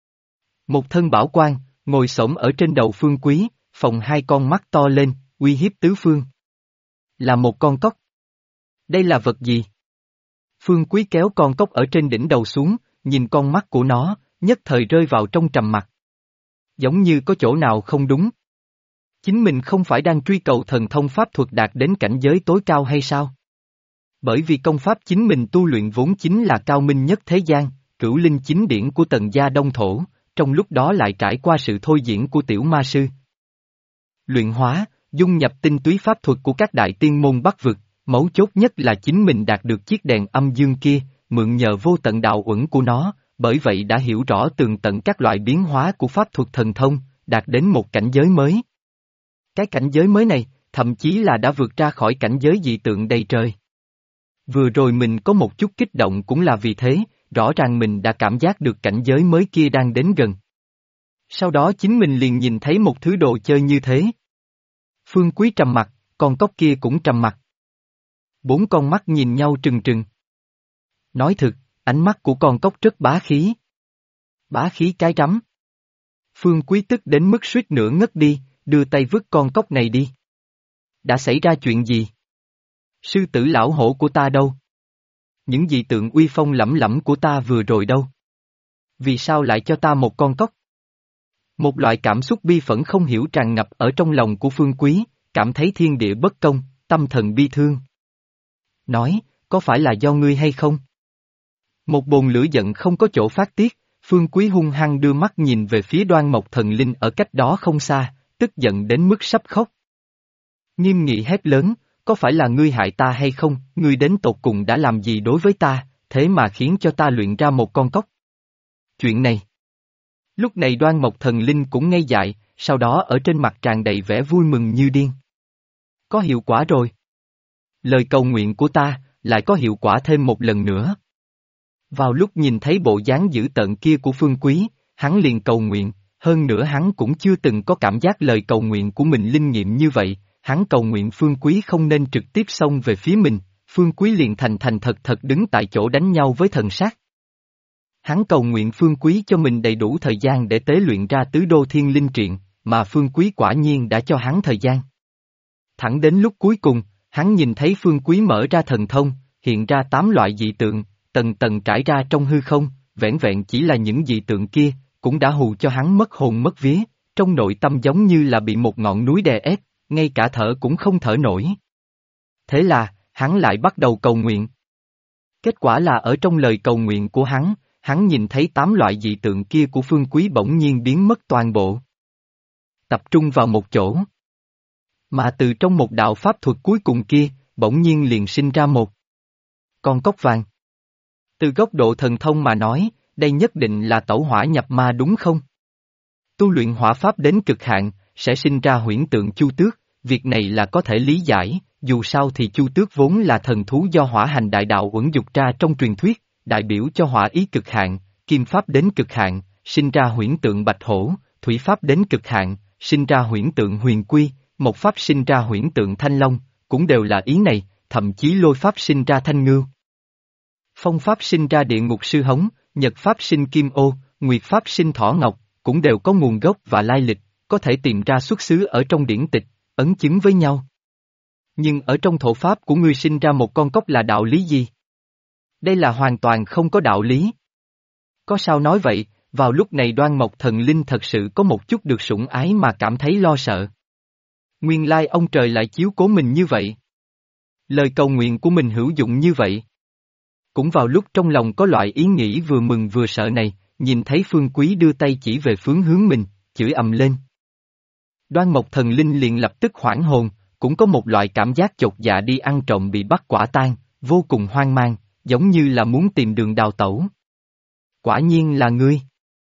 Một thân bảo quan, ngồi xổm ở trên đầu Phương Quý, phồng 2 con mắt to lên, uy hiếp tứ phương. Là một con cóc. Đây là vật gì? Phương Quý kéo con cóc ở trên đỉnh đầu xuống, nhìn con mắt của nó, nhất thời rơi vào trong trầm mặc. Giống như có chỗ nào không đúng. Chính mình không phải đang truy cầu thần thông pháp thuật đạt đến cảnh giới tối cao hay sao? Bởi vì công pháp chính mình tu luyện vốn chính là cao minh nhất thế gian, cửu linh chính điển của Tần gia Đông Thổ, trong lúc đó lại trải qua sự thôi diễn của tiểu ma sư. Luyện hóa, dung nhập tinh túy pháp thuật của các đại tiên môn Bắc vực, mấu chốt nhất là chính mình đạt được chiếc đèn âm dương kia, mượn nhờ vô tận đạo uẩn của nó, bởi vậy đã hiểu rõ tường tận các loại biến hóa của pháp thuật thần thông, đạt đến một cảnh giới mới. Cái cảnh giới mới này, thậm chí là đã vượt ra khỏi cảnh giới dị tượng đầy trời. Vừa rồi mình có một chút kích động cũng là vì thế, rõ ràng mình đã cảm giác được cảnh giới mới kia đang đến gần. Sau đó chính mình liền nhìn thấy một thứ đồ chơi như thế. Phương Quý trầm mặt, con cóc kia cũng trầm mặt. 4 con mắt nhìn nhau trừng trừng. Nói thực, ánh mắt của con cóc rất bá khí. Bá khí cái rắm. Phương Quý tức đến mức suýt nữa ngất đi, đưa tay vứt con cóc này đi. Đã xảy ra chuyện gì? Sư tử lão hổ của ta đâu? Những dị tượng uy phong lẫm lẫm của ta vừa rồi đâu? Vì sao lại cho ta một con cóc? Một loại cảm xúc bi phẫn không hiểu tràn ngập ở trong lòng của Phương Quý, cảm thấy thiên địa bất công, tâm thần bi thương. Nói, có phải là do ngươi hay không? Một bồn lửa giận không có chỗ phát tiết, Phương Quý hung hăng đưa mắt nhìn về phía Đoan Mộc Thần Linh ở cách đó không xa, tức giận đến mức sắp khóc. Nghiêm nghị hét lớn, có phải là ngươi hại ta hay không, ngươi đến tột cùng đã làm gì đối với ta, thế mà khiến cho ta luyện ra một con cóc? Chuyện này. Lúc này Đoan Mộc Thần Linh cũng ngây dại, sau đó ở trên mặt tràn đầy vẻ vui mừng như điên. Có hiệu quả rồi. Lời cầu nguyện của ta, lại có hiệu quả thêm một lần nữa. Vào lúc nhìn thấy bộ dáng dữ tợn kia của Phương Quý, hắn liền cầu nguyện, hơn nữa hắn cũng chưa từng có cảm giác lời cầu nguyện của mình linh nghiệm như vậy, hắn cầu nguyện Phương Quý không nên trực tiếp xông về phía mình, Phương Quý liền thành thật thật đứng tại chỗ đánh nhau với thần sát. Hắn cầu nguyện Phương Quý cho mình đầy đủ thời gian để tế luyện ra tứ đô thiên linh triện, mà Phương Quý quả nhiên đã cho hắn thời gian. Thẳng đến lúc cuối cùng, hắn nhìn thấy Phương Quý mở ra thần thông, hiện ra 8 loại dị tượng, tầng tầng trải ra trong hư không, vẻn vẹn chỉ là những dị tượng kia, cũng đã hù cho hắn mất hồn mất vía, trong nội tâm giống như là bị một ngọn núi đè ép, ngay cả thở cũng không thở nổi. Thế là, hắn lại bắt đầu cầu nguyện. Kết quả là ở trong lời cầu nguyện của hắn nhìn thấy 8 loại dị tượng kia của Phương Quý bỗng nhiên biến mất toàn bộ. Tập trung vào một chỗ. Mà từ trong một đạo pháp thuật cuối cùng kia, bỗng nhiên liền sinh ra một con cóc vàng. Từ góc độ thần thông mà nói, đây nhất định là tẩu hỏa nhập ma đúng không? Tu luyện hỏa pháp đến cực hạn, sẽ sinh ra huyễn tượng Chu Tước, việc này là có thể lý giải, dù sao thì Chu Tước vốn là thần thú do hỏa hành đại đạo uẩn dục ra trong truyền thuyết, đại biểu cho hỏa ý cực hạn, kim pháp đến cực hạn, sinh ra huyễn tượng bạch hổ, thủy pháp đến cực hạn, sinh ra huyễn tượng huyền quy, mộc pháp sinh ra huyễn tượng thanh long, cũng đều là ý này, thậm chí lôi pháp sinh ra thanh ngưu. Phong pháp sinh ra địa ngục sư hống, nhật pháp sinh kim ô, nguyệt pháp sinh thỏ ngọc, cũng đều có nguồn gốc và lai lịch, có thể tìm ra xuất xứ ở trong điển tịch, ấn chứng với nhau. Nhưng ở trong thổ pháp của ngươi sinh ra một con cóc là đạo lý gì? Đây là hoàn toàn không có đạo lý. Có sao nói vậy, vào lúc này Đoan Mộc Thần Linh thật sự có một chút được sủng ái mà cảm thấy lo sợ. Nguyên lai ông trời lại chiếu cố mình như vậy. Lời cầu nguyện của mình hữu dụng như vậy. Cũng vào lúc trong lòng có loại ý nghĩ vừa mừng vừa sợ này, nhìn thấy Phương Quý đưa tay chỉ về phương hướng mình, chửi ầm lên. Đoan Mộc Thần Linh liền lập tức hoảng hồn, cũng có một loại cảm giác chột dạ đi ăn trộm bị bắt quả tang, vô cùng hoang mang, giống như là muốn tìm đường đào tẩu. Quả nhiên là ngươi.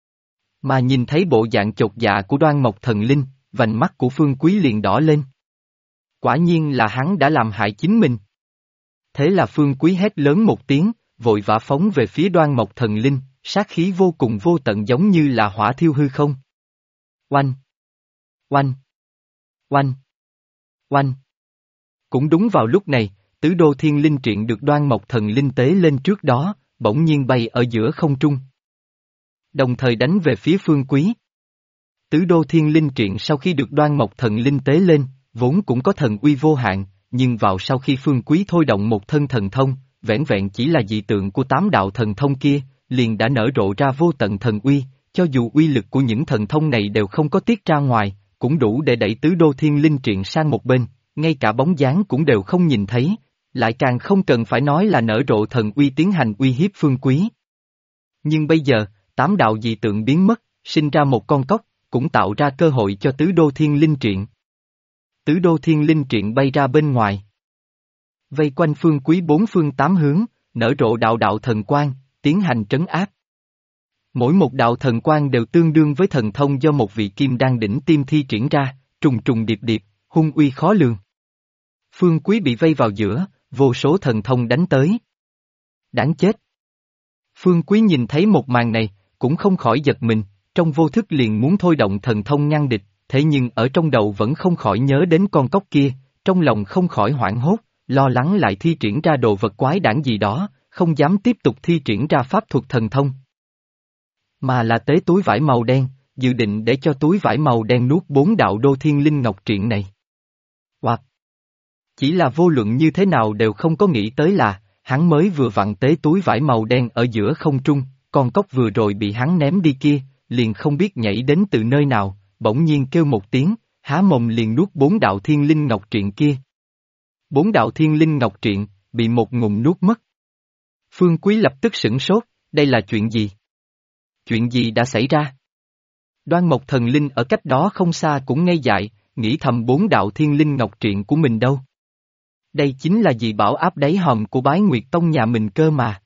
Mà nhìn thấy bộ dạng chột dạ của Đoan Mộc Thần Linh, vành mắt của Phương Quý liền đỏ lên. Quả nhiên là hắn đã làm hại chính mình. Thế là Phương Quý hét lớn một tiếng, vội vã phóng về phía Đoan Mộc Thần Linh, sát khí vô cùng vô tận giống như là hỏa thiêu hư không. Oanh! Oanh! Oanh! Oanh! Cũng đúng vào lúc này, tứ đô thiên linh triện được Đoan Mộc Thần Linh tế lên trước đó, bỗng nhiên bay ở giữa không trung. Đồng thời đánh về phía Phương Quý. Tứ đô thiên linh triện sau khi được Đoan Mộc Thần Linh tế lên, vốn cũng có thần uy vô hạn, nhưng vào sau khi Phương Quý thôi động một thân thần thông, vẻn vẹn chỉ là dị tượng của 8 đạo thần thông kia, liền đã nở rộ ra vô tận thần uy, cho dù uy lực của những thần thông này đều không có tiết ra ngoài, cũng đủ để đẩy tứ đô thiên linh triện sang một bên, ngay cả bóng dáng cũng đều không nhìn thấy, lại càng không cần phải nói là nở rộ thần uy tiến hành uy hiếp Phương Quý. Nhưng bây giờ, 8 đạo dị tượng biến mất, sinh ra một con cóc, cũng tạo ra cơ hội cho tứ đô thiên linh triện. Tứ đô thiên linh triện bay ra bên ngoài. Vây quanh Phương Quý 4 phương 8 hướng, nở rộ đạo đạo thần quang, tiến hành trấn áp. Mỗi một đạo thần quang đều tương đương với thần thông do một vị kim đan đỉnh tiêm thi triển ra, trùng trùng điệp điệp, hung uy khó lường. Phương Quý bị vây vào giữa, vô số thần thông đánh tới. Đáng chết! Phương Quý nhìn thấy một màn này, cũng không khỏi giật mình, trong vô thức liền muốn thôi động thần thông ngăn địch, thế nhưng ở trong đầu vẫn không khỏi nhớ đến con cóc kia, trong lòng không khỏi hoảng hốt, lo lắng lại thi triển ra đồ vật quái đản gì đó, không dám tiếp tục thi triển ra pháp thuật thần thông. Mà là tế túi vải màu đen, dự định để cho túi vải màu đen nuốt 4 đạo đô thiên linh ngọc triện này. Hoặc chỉ là vô luận như thế nào đều không có nghĩ tới là, hắn mới vừa vặn tế túi vải màu đen ở giữa không trung, con cóc vừa rồi bị hắn ném đi kia, liền không biết nhảy đến từ nơi nào, bỗng nhiên kêu một tiếng, há mồm liền nuốt 4 đạo thiên linh ngọc triện kia. 4 đạo thiên linh ngọc triện, bị một ngụm nuốt mất. Phương Quý lập tức sửng sốt, đây là chuyện gì? Chuyện gì đã xảy ra? Đoan Mộc Thần Linh ở cách đó không xa cũng ngây dại, nghĩ thầm 4 đạo thiên linh ngọc triện của mình đâu. Đây chính là dị bảo áp đáy hòm của Bái Nguyệt Tông nhà mình cơ mà.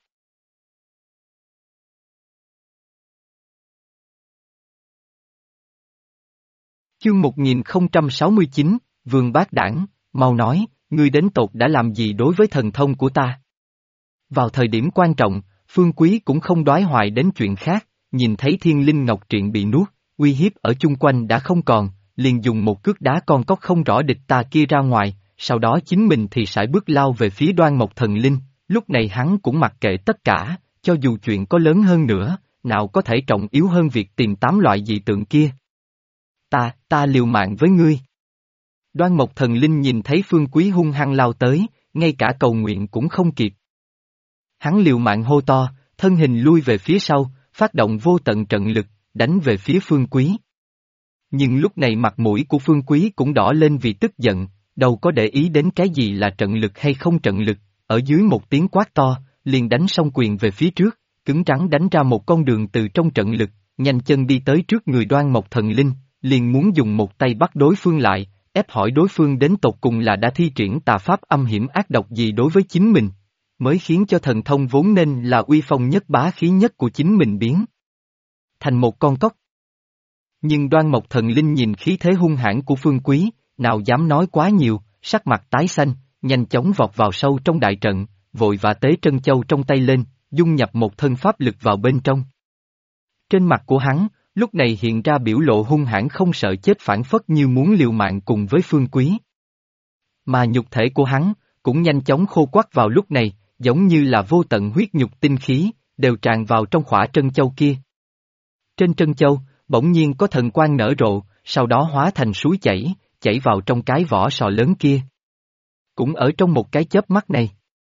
Chương 1069, Vương Bát Đảng, mau nói, ngươi đến tột đã làm gì đối với thần thông của ta? Vào thời điểm quan trọng, Phương Quý cũng không đoái hoài đến chuyện khác, nhìn thấy thiên linh ngọc triện bị nuốt, uy hiếp ở chung quanh đã không còn, liền dùng một cước đá con cóc không rõ địch ta kia ra ngoài, sau đó chính mình thì sải bước lao về phía Đoan Mộc Thần Linh, lúc này hắn cũng mặc kệ tất cả, cho dù chuyện có lớn hơn nữa, nào có thể trọng yếu hơn việc tìm 8 loại dị tượng kia. Ta liều mạng với ngươi. Đoan Mộc Thần Linh nhìn thấy Phương Quý hung hăng lao tới, ngay cả cầu nguyện cũng không kịp. Hắn liều mạng hô to, thân hình lui về phía sau, phát động vô tận trận lực, đánh về phía Phương Quý. Nhưng lúc này mặt mũi của Phương Quý cũng đỏ lên vì tức giận, đâu có để ý đến cái gì là trận lực hay không trận lực, ở dưới một tiếng quát to, liền đánh song quyền về phía trước, cứng rắn đánh ra một con đường từ trong trận lực, nhanh chân đi tới trước người Đoan Mộc Thần Linh, liền muốn dùng một tay bắt đối phương lại, ép hỏi đối phương đến tột cùng là đã thi triển tà pháp âm hiểm ác độc gì đối với chính mình, mới khiến cho thần thông vốn nên là uy phong nhất bá khí nhất của chính mình biến thành một con cóc. Nhưng Đoan Mộc Thần Linh nhìn khí thế hung hãn của Phương Quý, nào dám nói quá nhiều, sắc mặt tái xanh, nhanh chóng vọt vào sâu trong đại trận, vội vã tế trân châu trong tay lên, dung nhập một thân pháp lực vào bên trong. Trên mặt của hắn, lúc này hiện ra biểu lộ hung hãn không sợ chết phản phất như muốn liều mạng cùng với Phương Quý. Mà nhục thể của hắn, cũng nhanh chóng khô quắt vào lúc này, giống như là vô tận huyết nhục tinh khí, đều tràn vào trong khỏa trân châu kia. Trên trân châu, bỗng nhiên có thần quang nở rộ, sau đó hóa thành suối chảy vào trong cái vỏ sò lớn kia. Cũng ở trong một cái chớp mắt này.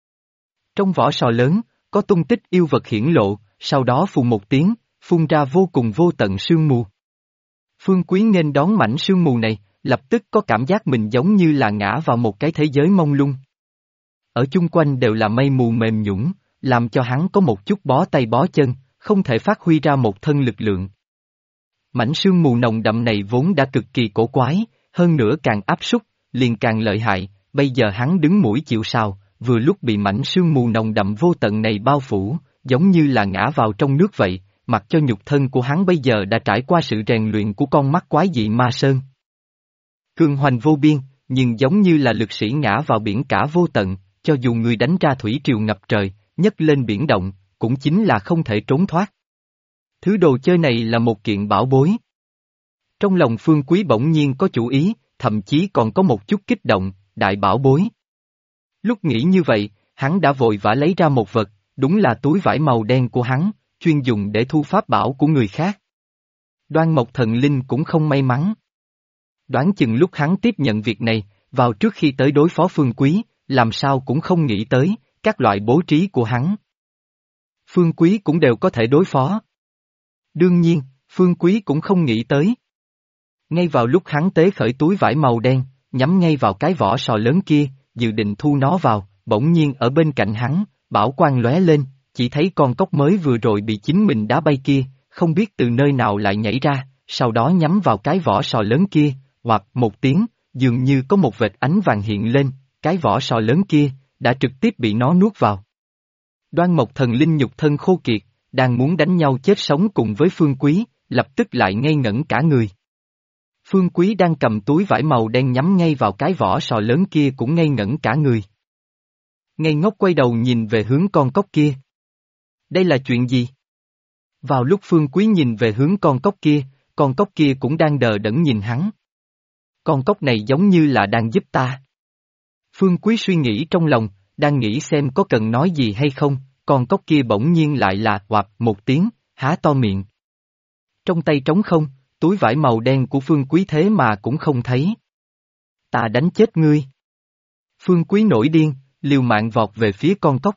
Trong vỏ sò lớn, có tung tích yêu vật hiển lộ, sau đó phù một tiếng, phun ra vô cùng vô tận sương mù. Phương Quý nghênh đón mảnh sương mù này, lập tức có cảm giác mình giống như là ngã vào một cái thế giới mông lung. Ở chung quanh đều là mây mù mềm nhũn, làm cho hắn có một chút bó tay bó chân, không thể phát huy ra một thân lực lượng. Mảnh sương mù nồng đậm này vốn đã cực kỳ cổ quái, hơn nữa càng áp súc, liền càng lợi hại, bây giờ hắn đứng mũi chịu sào, vừa lúc bị mảnh sương mù nồng đậm vô tận này bao phủ, giống như là ngã vào trong nước vậy, mặc cho nhục thân của hắn bây giờ đã trải qua sự rèn luyện của con mắt quái dị ma sơn. Cường hoành vô biên, nhưng giống như là lực sĩ ngã vào biển cả vô tận, cho dù người đánh ra thủy triều ngập trời, nhấc lên biển động, cũng chính là không thể trốn thoát. Thứ đồ chơi này là một kiện bảo bối. Trong lòng Phương Quý bỗng nhiên có chủ ý, thậm chí còn có một chút kích động, đại bảo bối. Lúc nghĩ như vậy, hắn đã vội vã lấy ra một vật, đúng là túi vải màu đen của hắn, chuyên dùng để thu pháp bảo của người khác. Đoan Mộc Thần Linh cũng không may mắn. Đoán chừng lúc hắn tiếp nhận việc này, vào trước khi tới đối phó Phương Quý, làm sao cũng không nghĩ tới, các loại bố trí của hắn. Phương Quý cũng đều có thể đối phó. Đương nhiên, Phương Quý cũng không nghĩ tới. Ngay vào lúc hắn tế khởi túi vải màu đen, nhắm ngay vào cái vỏ sò lớn kia, dự định thu nó vào, bỗng nhiên ở bên cạnh hắn, bảo quang lóe lên, chỉ thấy con cóc mới vừa rồi bị chính mình đá bay kia, không biết từ nơi nào lại nhảy ra, sau đó nhắm vào cái vỏ sò lớn kia, hoặc một tiếng, dường như có một vệt ánh vàng hiện lên, cái vỏ sò lớn kia, đã trực tiếp bị nó nuốt vào. Đoan Mộc Thần Linh nhục thân khô kiệt, đang muốn đánh nhau chết sống cùng với Phương Quý, lập tức lại ngây ngẩn cả người. Phương Quý đang cầm túi vải màu đen nhắm ngay vào cái vỏ sò lớn kia cũng ngây ngẩn cả người. Ngây ngốc quay đầu nhìn về hướng con cóc kia. Đây là chuyện gì? Vào lúc Phương Quý nhìn về hướng con cóc kia cũng đang đờ đẫn nhìn hắn. Con cóc này giống như là đang giúp ta. Phương Quý suy nghĩ trong lòng, đang nghĩ xem có cần nói gì hay không, con cóc kia bỗng nhiên lại là oạp một tiếng, há to miệng. Trong tay trống không, túi vải màu đen của Phương Quý thế mà cũng không thấy. Ta đánh chết ngươi. Phương Quý nổi điên, liều mạng vọt về phía con cóc.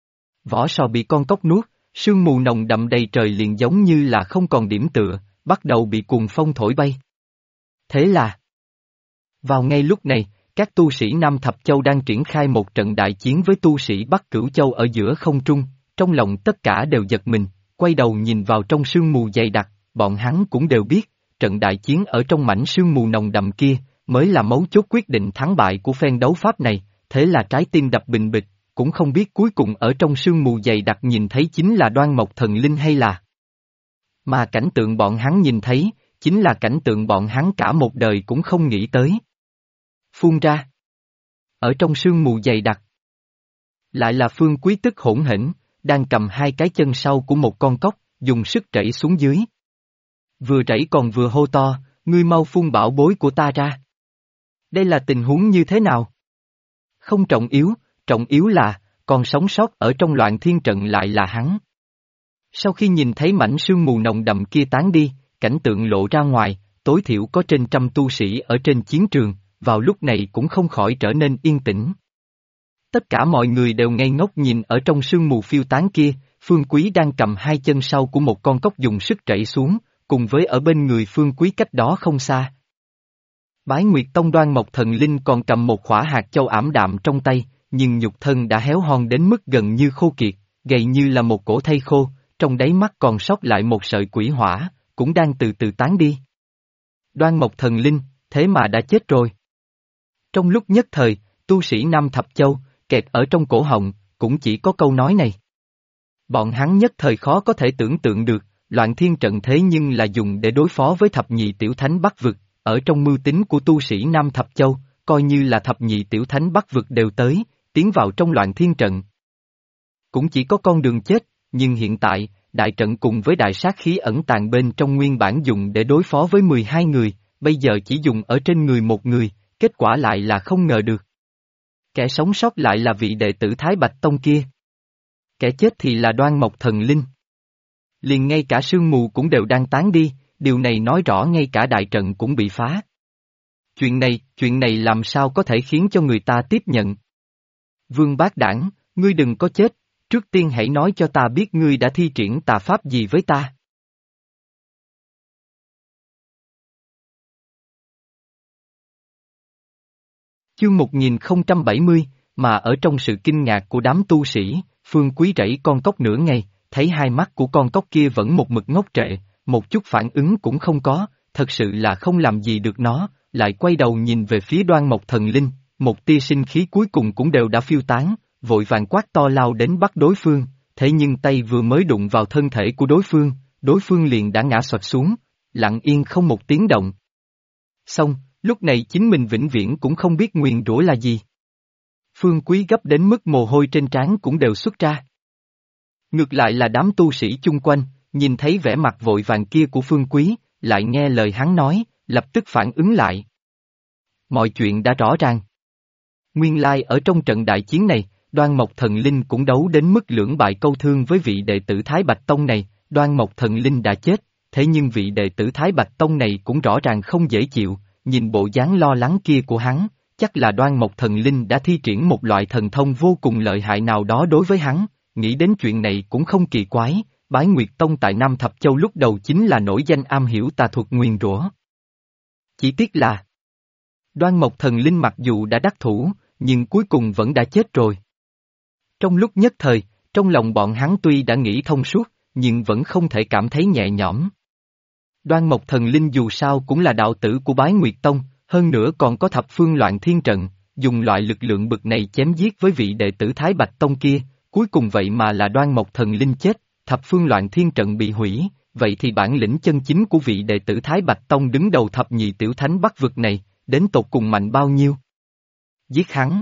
Vỏ sò bị con cóc nuốt, sương mù nồng đậm đầy trời liền giống như là không còn điểm tựa, bắt đầu bị cuồng phong thổi bay. Thế là, vào ngay lúc này, các tu sĩ Nam Thập Châu đang triển khai một trận đại chiến với tu sĩ Bắc Cửu Châu ở giữa không trung, trong lòng tất cả đều giật mình, quay đầu nhìn vào trong sương mù dày đặc, bọn hắn cũng đều biết, trận đại chiến ở trong mảnh sương mù nồng đậm kia, mới là mấu chốt quyết định thắng bại của phen đấu pháp này, thế là trái tim đập bình bịch, cũng không biết cuối cùng ở trong sương mù dày đặc nhìn thấy chính là Đoan Mộc Thần Linh hay là. Mà cảnh tượng bọn hắn nhìn thấy, chính là cảnh tượng bọn hắn cả một đời cũng không nghĩ tới. Phun ra. Ở trong sương mù dày đặc. Lại là Phương Quý tức hỗn hển, đang cầm hai cái chân sau của một con cóc, dùng sức trẩy xuống dưới. Vừa trẩy còn vừa hô to, ngươi mau phun bảo bối của ta ra. Đây là tình huống như thế nào? Không trọng yếu là, còn sống sót ở trong loạn thiên trận lại là hắn. Sau khi nhìn thấy mảnh sương mù nồng đậm kia tán đi, cảnh tượng lộ ra ngoài, tối thiểu có trên 100 tu sĩ ở trên chiến trường, vào lúc này cũng không khỏi trở nên yên tĩnh. Tất cả mọi người đều ngây ngốc nhìn ở trong sương mù phiêu tán kia, Phương Quý đang cầm hai chân sau của một con cóc dùng sức trẩy xuống, cùng với ở bên người Phương Quý cách đó không xa. Bái Nguyệt Tông Đoan Mộc Thần Linh còn cầm một khỏa hạt châu ảm đạm trong tay, nhưng nhục thân đã héo hon đến mức gần như khô kiệt, gầy như là một cổ thây khô, trong đáy mắt còn sót lại một sợi quỷ hỏa, cũng đang từ từ tán đi. Đoan Mộc Thần Linh, thế mà đã chết rồi. Trong lúc nhất thời, tu sĩ Nam Thập Châu, kẹt ở trong cổ họng, cũng chỉ có câu nói này. Bọn hắn nhất thời khó có thể tưởng tượng được, loạn thiên trận thế nhưng là dùng để đối phó với thập nhị tiểu thánh Bắc vực, ở trong mưu tính của tu sĩ Nam Thập Châu, coi như là thập nhị tiểu thánh Bắc vực đều tới, tiến vào trong loạn thiên trận. Cũng chỉ có con đường chết, nhưng hiện tại, đại trận cùng với đại sát khí ẩn tàng bên trong nguyên bản dùng để đối phó với 12 người, bây giờ chỉ dùng ở trên người một người, kết quả lại là không ngờ được. Kẻ sống sót lại là vị đệ tử Thái Bạch Tông kia. Kẻ chết thì là Đoan Mộc Thần Linh. Liền ngay cả sương mù cũng đều đang tán đi, điều này nói rõ ngay cả đại trận cũng bị phá. Chuyện này làm sao có thể khiến cho người ta tiếp nhận? Vương Bác Đảng, ngươi đừng có chết, trước tiên hãy nói cho ta biết ngươi đã thi triển tà pháp gì với ta. Chương 1070, mà ở trong sự kinh ngạc của đám tu sĩ, Phương Quý rẫy con cóc nửa ngày, thấy hai mắt của con cóc kia vẫn một mực ngốc trệ, một chút phản ứng cũng không có, thật sự là không làm gì được nó, lại quay đầu nhìn về phía Đoan Mộc Thần Linh, một tia sinh khí cuối cùng cũng đều đã phiêu tán, vội vàng quát to lao đến bắt đối phương, thế nhưng tay vừa mới đụng vào thân thể của đối phương liền đã ngã xoạch xuống, lặng yên không một tiếng động. Xong, lúc này chính mình vĩnh viễn cũng không biết nguyền rủa là gì. Phương Quý gấp đến mức mồ hôi trên trán cũng đều xuất ra. Ngược lại là đám tu sĩ chung quanh, nhìn thấy vẻ mặt vội vàng kia của Phương Quý, lại nghe lời hắn nói, lập tức phản ứng lại. Mọi chuyện đã rõ ràng. Nguyên lai ở trong trận đại chiến này, Đoan Mộc Thần Linh cũng đấu đến mức lưỡng bại câu thương với vị đệ tử Thái Bạch Tông này, Đoan Mộc Thần Linh đã chết, thế nhưng vị đệ tử Thái Bạch Tông này cũng rõ ràng không dễ chịu, nhìn bộ dáng lo lắng kia của hắn, chắc là Đoan Mộc Thần Linh đã thi triển một loại thần thông vô cùng lợi hại nào đó đối với hắn, nghĩ đến chuyện này cũng không kỳ quái, Bái Nguyệt Tông tại Nam Thập Châu lúc đầu chính là nổi danh am hiểu tà thuật nguyền rủa. Chỉ tiếc là Đoan Mộc Thần Linh mặc dù đã đắc thủ, nhưng cuối cùng vẫn đã chết rồi. Trong lúc nhất thời, trong lòng bọn hắn tuy đã nghĩ thông suốt, nhưng vẫn không thể cảm thấy nhẹ nhõm. Đoan Mộc Thần Linh dù sao cũng là đạo tử của Bái Nguyệt Tông, hơn nữa còn có thập phương loạn thiên trận, dùng loại lực lượng bực này chém giết với vị đệ tử Thái Bạch Tông kia, cuối cùng vậy mà là Đoan Mộc Thần Linh chết, thập phương loạn thiên trận bị hủy, vậy thì bản lĩnh chân chính của vị đệ tử Thái Bạch Tông đứng đầu thập nhị tiểu thánh Bắc vực này, đến tột cùng mạnh bao nhiêu? Giết hắn!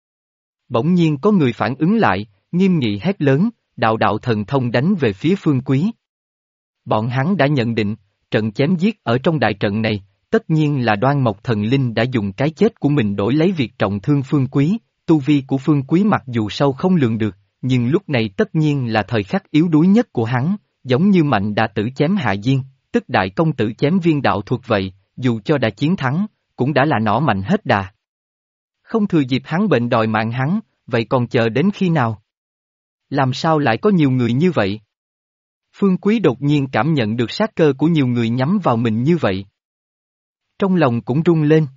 Bỗng nhiên có người phản ứng lại, nghiêm nghị hét lớn, đạo đạo thần thông đánh về phía Phương Quý. Bọn hắn đã nhận định, trận chém giết ở trong đại trận này, tất nhiên là Đoan Mộc Thần Linh đã dùng cái chết của mình đổi lấy việc trọng thương Phương Quý, tu vi của Phương Quý mặc dù sâu không lường được, nhưng lúc này tất nhiên là thời khắc yếu đuối nhất của hắn, giống như Mạnh Đa Tử chém Hạ Diên, tức đại công tử chém Viên đạo thuật vậy, dù cho đã chiến thắng, cũng đã là nỏ mạnh hết đà. Không thừa dịp hắn bệnh đòi mạng hắn, vậy còn chờ đến khi nào? Làm sao lại có nhiều người như vậy? Phương Quý đột nhiên cảm nhận được sát cơ của nhiều người nhắm vào mình như vậy. Trong lòng cũng rung lên.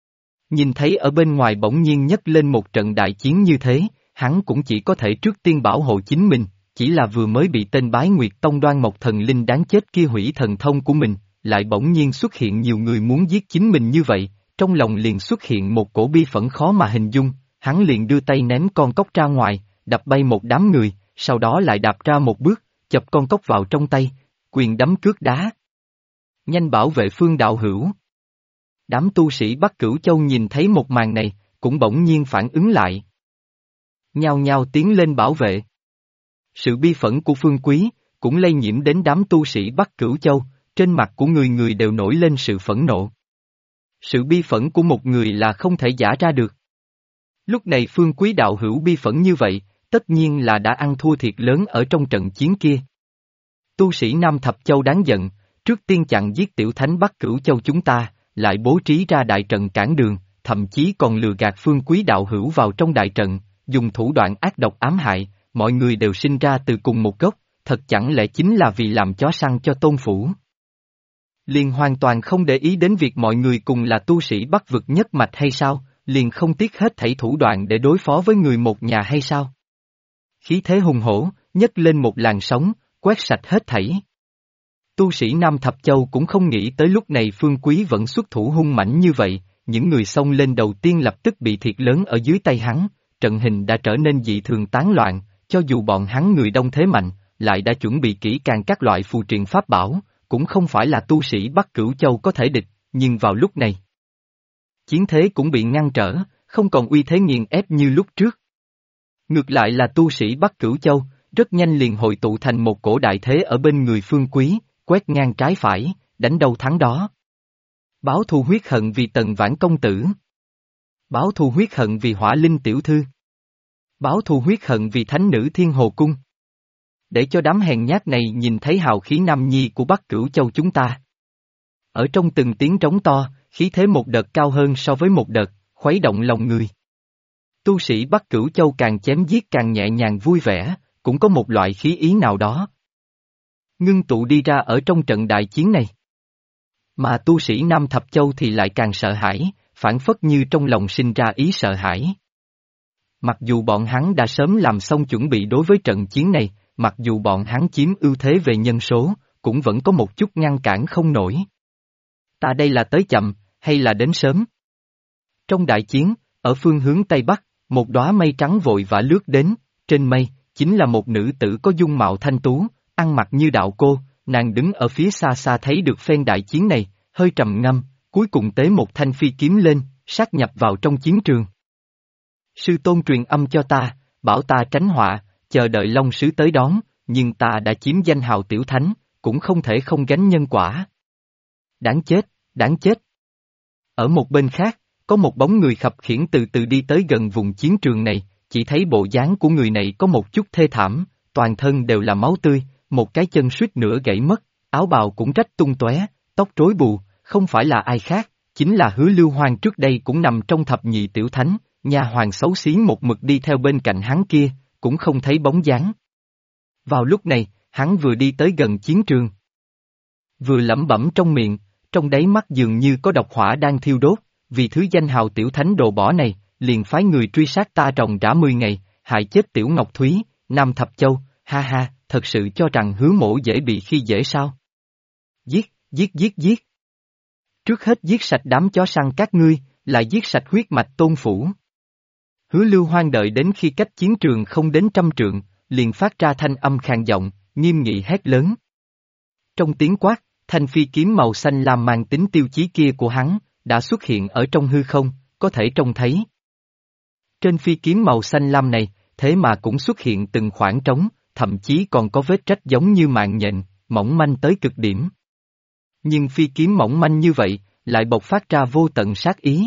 Nhìn thấy ở bên ngoài bỗng nhiên nhấc lên một trận đại chiến như thế, hắn cũng chỉ có thể trước tiên bảo hộ chính mình, chỉ là vừa mới bị tên Bái Nguyệt Tông Đoan Mộc Thần Linh đáng chết kia hủy thần thông của mình, lại bỗng nhiên xuất hiện nhiều người muốn giết chính mình như vậy, trong lòng liền xuất hiện một cổ bi phẫn khó mà hình dung, hắn liền đưa tay ném con cốc ra ngoài, đập bay một đám người, sau đó lại đạp ra một bước, chập con cốc vào trong tay, quyền đấm cước đá. Nhanh bảo vệ Phương đạo hữu. Đám tu sĩ Bắc Cửu Châu nhìn thấy một màn này, cũng bỗng nhiên phản ứng lại. Nhao nhao tiến lên bảo vệ. Sự bi phẫn của Phương Quý, cũng lây nhiễm đến đám tu sĩ Bắc Cửu Châu, trên mặt của người người đều nổi lên sự phẫn nộ. Sự bi phẫn của một người là không thể giả ra được. Lúc này Phương Quý đạo hữu bi phẫn như vậy, tất nhiên là đã ăn thua thiệt lớn ở trong trận chiến kia. Tu sĩ Nam Thập Châu đáng giận, trước tiên chặn giết tiểu thánh Bắc Cửu Châu chúng ta, lại bố trí ra đại trận cản đường, thậm chí còn lừa gạt Phương Quý đạo hữu vào trong đại trận, dùng thủ đoạn ác độc ám hại, mọi người đều sinh ra từ cùng một gốc, thật chẳng lẽ chính là vì làm chó săn cho Tôn Phủ. Liền hoàn toàn không để ý đến việc mọi người cùng là tu sĩ Bắc vực nhất mạch hay sao, liền không tiếc hết thảy thủ đoạn để đối phó với người một nhà hay sao. Khí thế hùng hổ, nhấc lên một làn sóng, quét sạch hết thảy. Tu sĩ Nam Thập Châu cũng không nghĩ tới lúc này Phương Quý vẫn xuất thủ hung mãnh như vậy, những người xông lên đầu tiên lập tức bị thiệt lớn ở dưới tay hắn, trận hình đã trở nên dị thường tán loạn, cho dù bọn hắn người đông thế mạnh, lại đã chuẩn bị kỹ càng các loại phù triện pháp bảo, cũng không phải là tu sĩ Bắc Cửu Châu có thể địch, nhưng vào lúc này, chiến thế cũng bị ngăn trở, không còn uy thế nghiền ép như lúc trước. Ngược lại là tu sĩ Bắc Cửu Châu, rất nhanh liền hội tụ thành một cổ đại thế ở bên người Phương Quý, quét ngang trái phải, đánh đâu thắng đó. Báo thù huyết hận vì Tần Vãn công tử. Báo thù huyết hận vì Hỏa Linh tiểu thư. Báo thù huyết hận vì Thánh nữ Thiên Hồ Cung. Để cho đám hèn nhát này nhìn thấy hào khí nam nhi của Bắc Cửu Châu chúng ta. Ở trong từng tiếng trống to, khí thế một đợt cao hơn so với một đợt, khuấy động lòng người. Tu sĩ Bắc Cửu Châu càng chém giết càng nhẹ nhàng vui vẻ, cũng có một loại khí ý nào đó ngưng tụ đi ra ở trong trận đại chiến này. Mà tu sĩ Nam Thập Châu thì lại càng sợ hãi, phản phất như trong lòng sinh ra ý sợ hãi. Mặc dù bọn hắn đã sớm làm xong chuẩn bị đối với trận chiến này, mặc dù bọn hắn chiếm ưu thế về nhân số, cũng vẫn có một chút ngăn cản không nổi. Ta đây là tới chậm, hay là đến sớm? Trong đại chiến, ở phương hướng Tây Bắc, một đóa mây trắng vội vã lướt đến, trên mây, chính là một nữ tử có dung mạo thanh tú, ăn mặc như đạo cô, nàng đứng ở phía xa xa thấy được phen đại chiến này, hơi trầm ngâm, cuối cùng tế một thanh phi kiếm lên, sát nhập vào trong chiến trường. Sư tôn truyền âm cho ta, bảo ta tránh họa, chờ đợi Long sứ tới đón, nhưng ta đã chiếm danh hào tiểu thánh, cũng không thể không gánh nhân quả. Đáng chết, đáng chết. Ở một bên khác, có một bóng người khập khiễng từ từ đi tới gần vùng chiến trường này, chỉ thấy bộ dáng của người này có một chút thê thảm, toàn thân đều là máu tươi, một cái chân suýt nữa gãy mất, áo bào cũng rách tung tóe, tóc rối bù, không phải là ai khác, chính là Hứa Lưu Hoang trước đây cũng nằm trong thập nhị tiểu thánh, nha hoàn xấu xí một mực đi theo bên cạnh hắn kia, cũng không thấy bóng dáng. Vào lúc này, hắn vừa đi tới gần chiến trường. Vừa lẩm bẩm trong miệng, trong đáy mắt dường như có độc hỏa đang thiêu đốt, vì thứ danh hào tiểu thánh đồ bỏ này, liền phái người truy sát ta ròng rã 10 ngày, hại chết tiểu Ngọc Thúy, Nam Thập Châu, ha ha, thật sự cho rằng Hứa mỗ dễ bị khi dễ sao? Giết, giết giết giết. Trước hết giết sạch đám chó săn các ngươi, lại giết sạch huyết mạch Tôn phủ. Hứa Lưu Hoang đợi đến khi cách chiến trường không đến 100 trượng, liền phát ra thanh âm khàn giọng, nghiêm nghị hét lớn. Trong tiếng quát, thanh phi kiếm màu xanh lam mang tính tiêu chí kia của hắn, đã xuất hiện ở trong hư không, có thể trông thấy. Trên phi kiếm màu xanh lam này, thế mà cũng xuất hiện từng khoảng trống, thậm chí còn có vết rách giống như mạng nhện, mỏng manh tới cực điểm. Nhưng phi kiếm mỏng manh như vậy, lại bộc phát ra vô tận sát ý.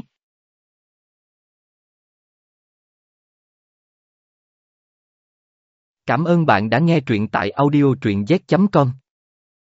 Cảm ơn bạn đã nghe truyện tại audio truyện z.com.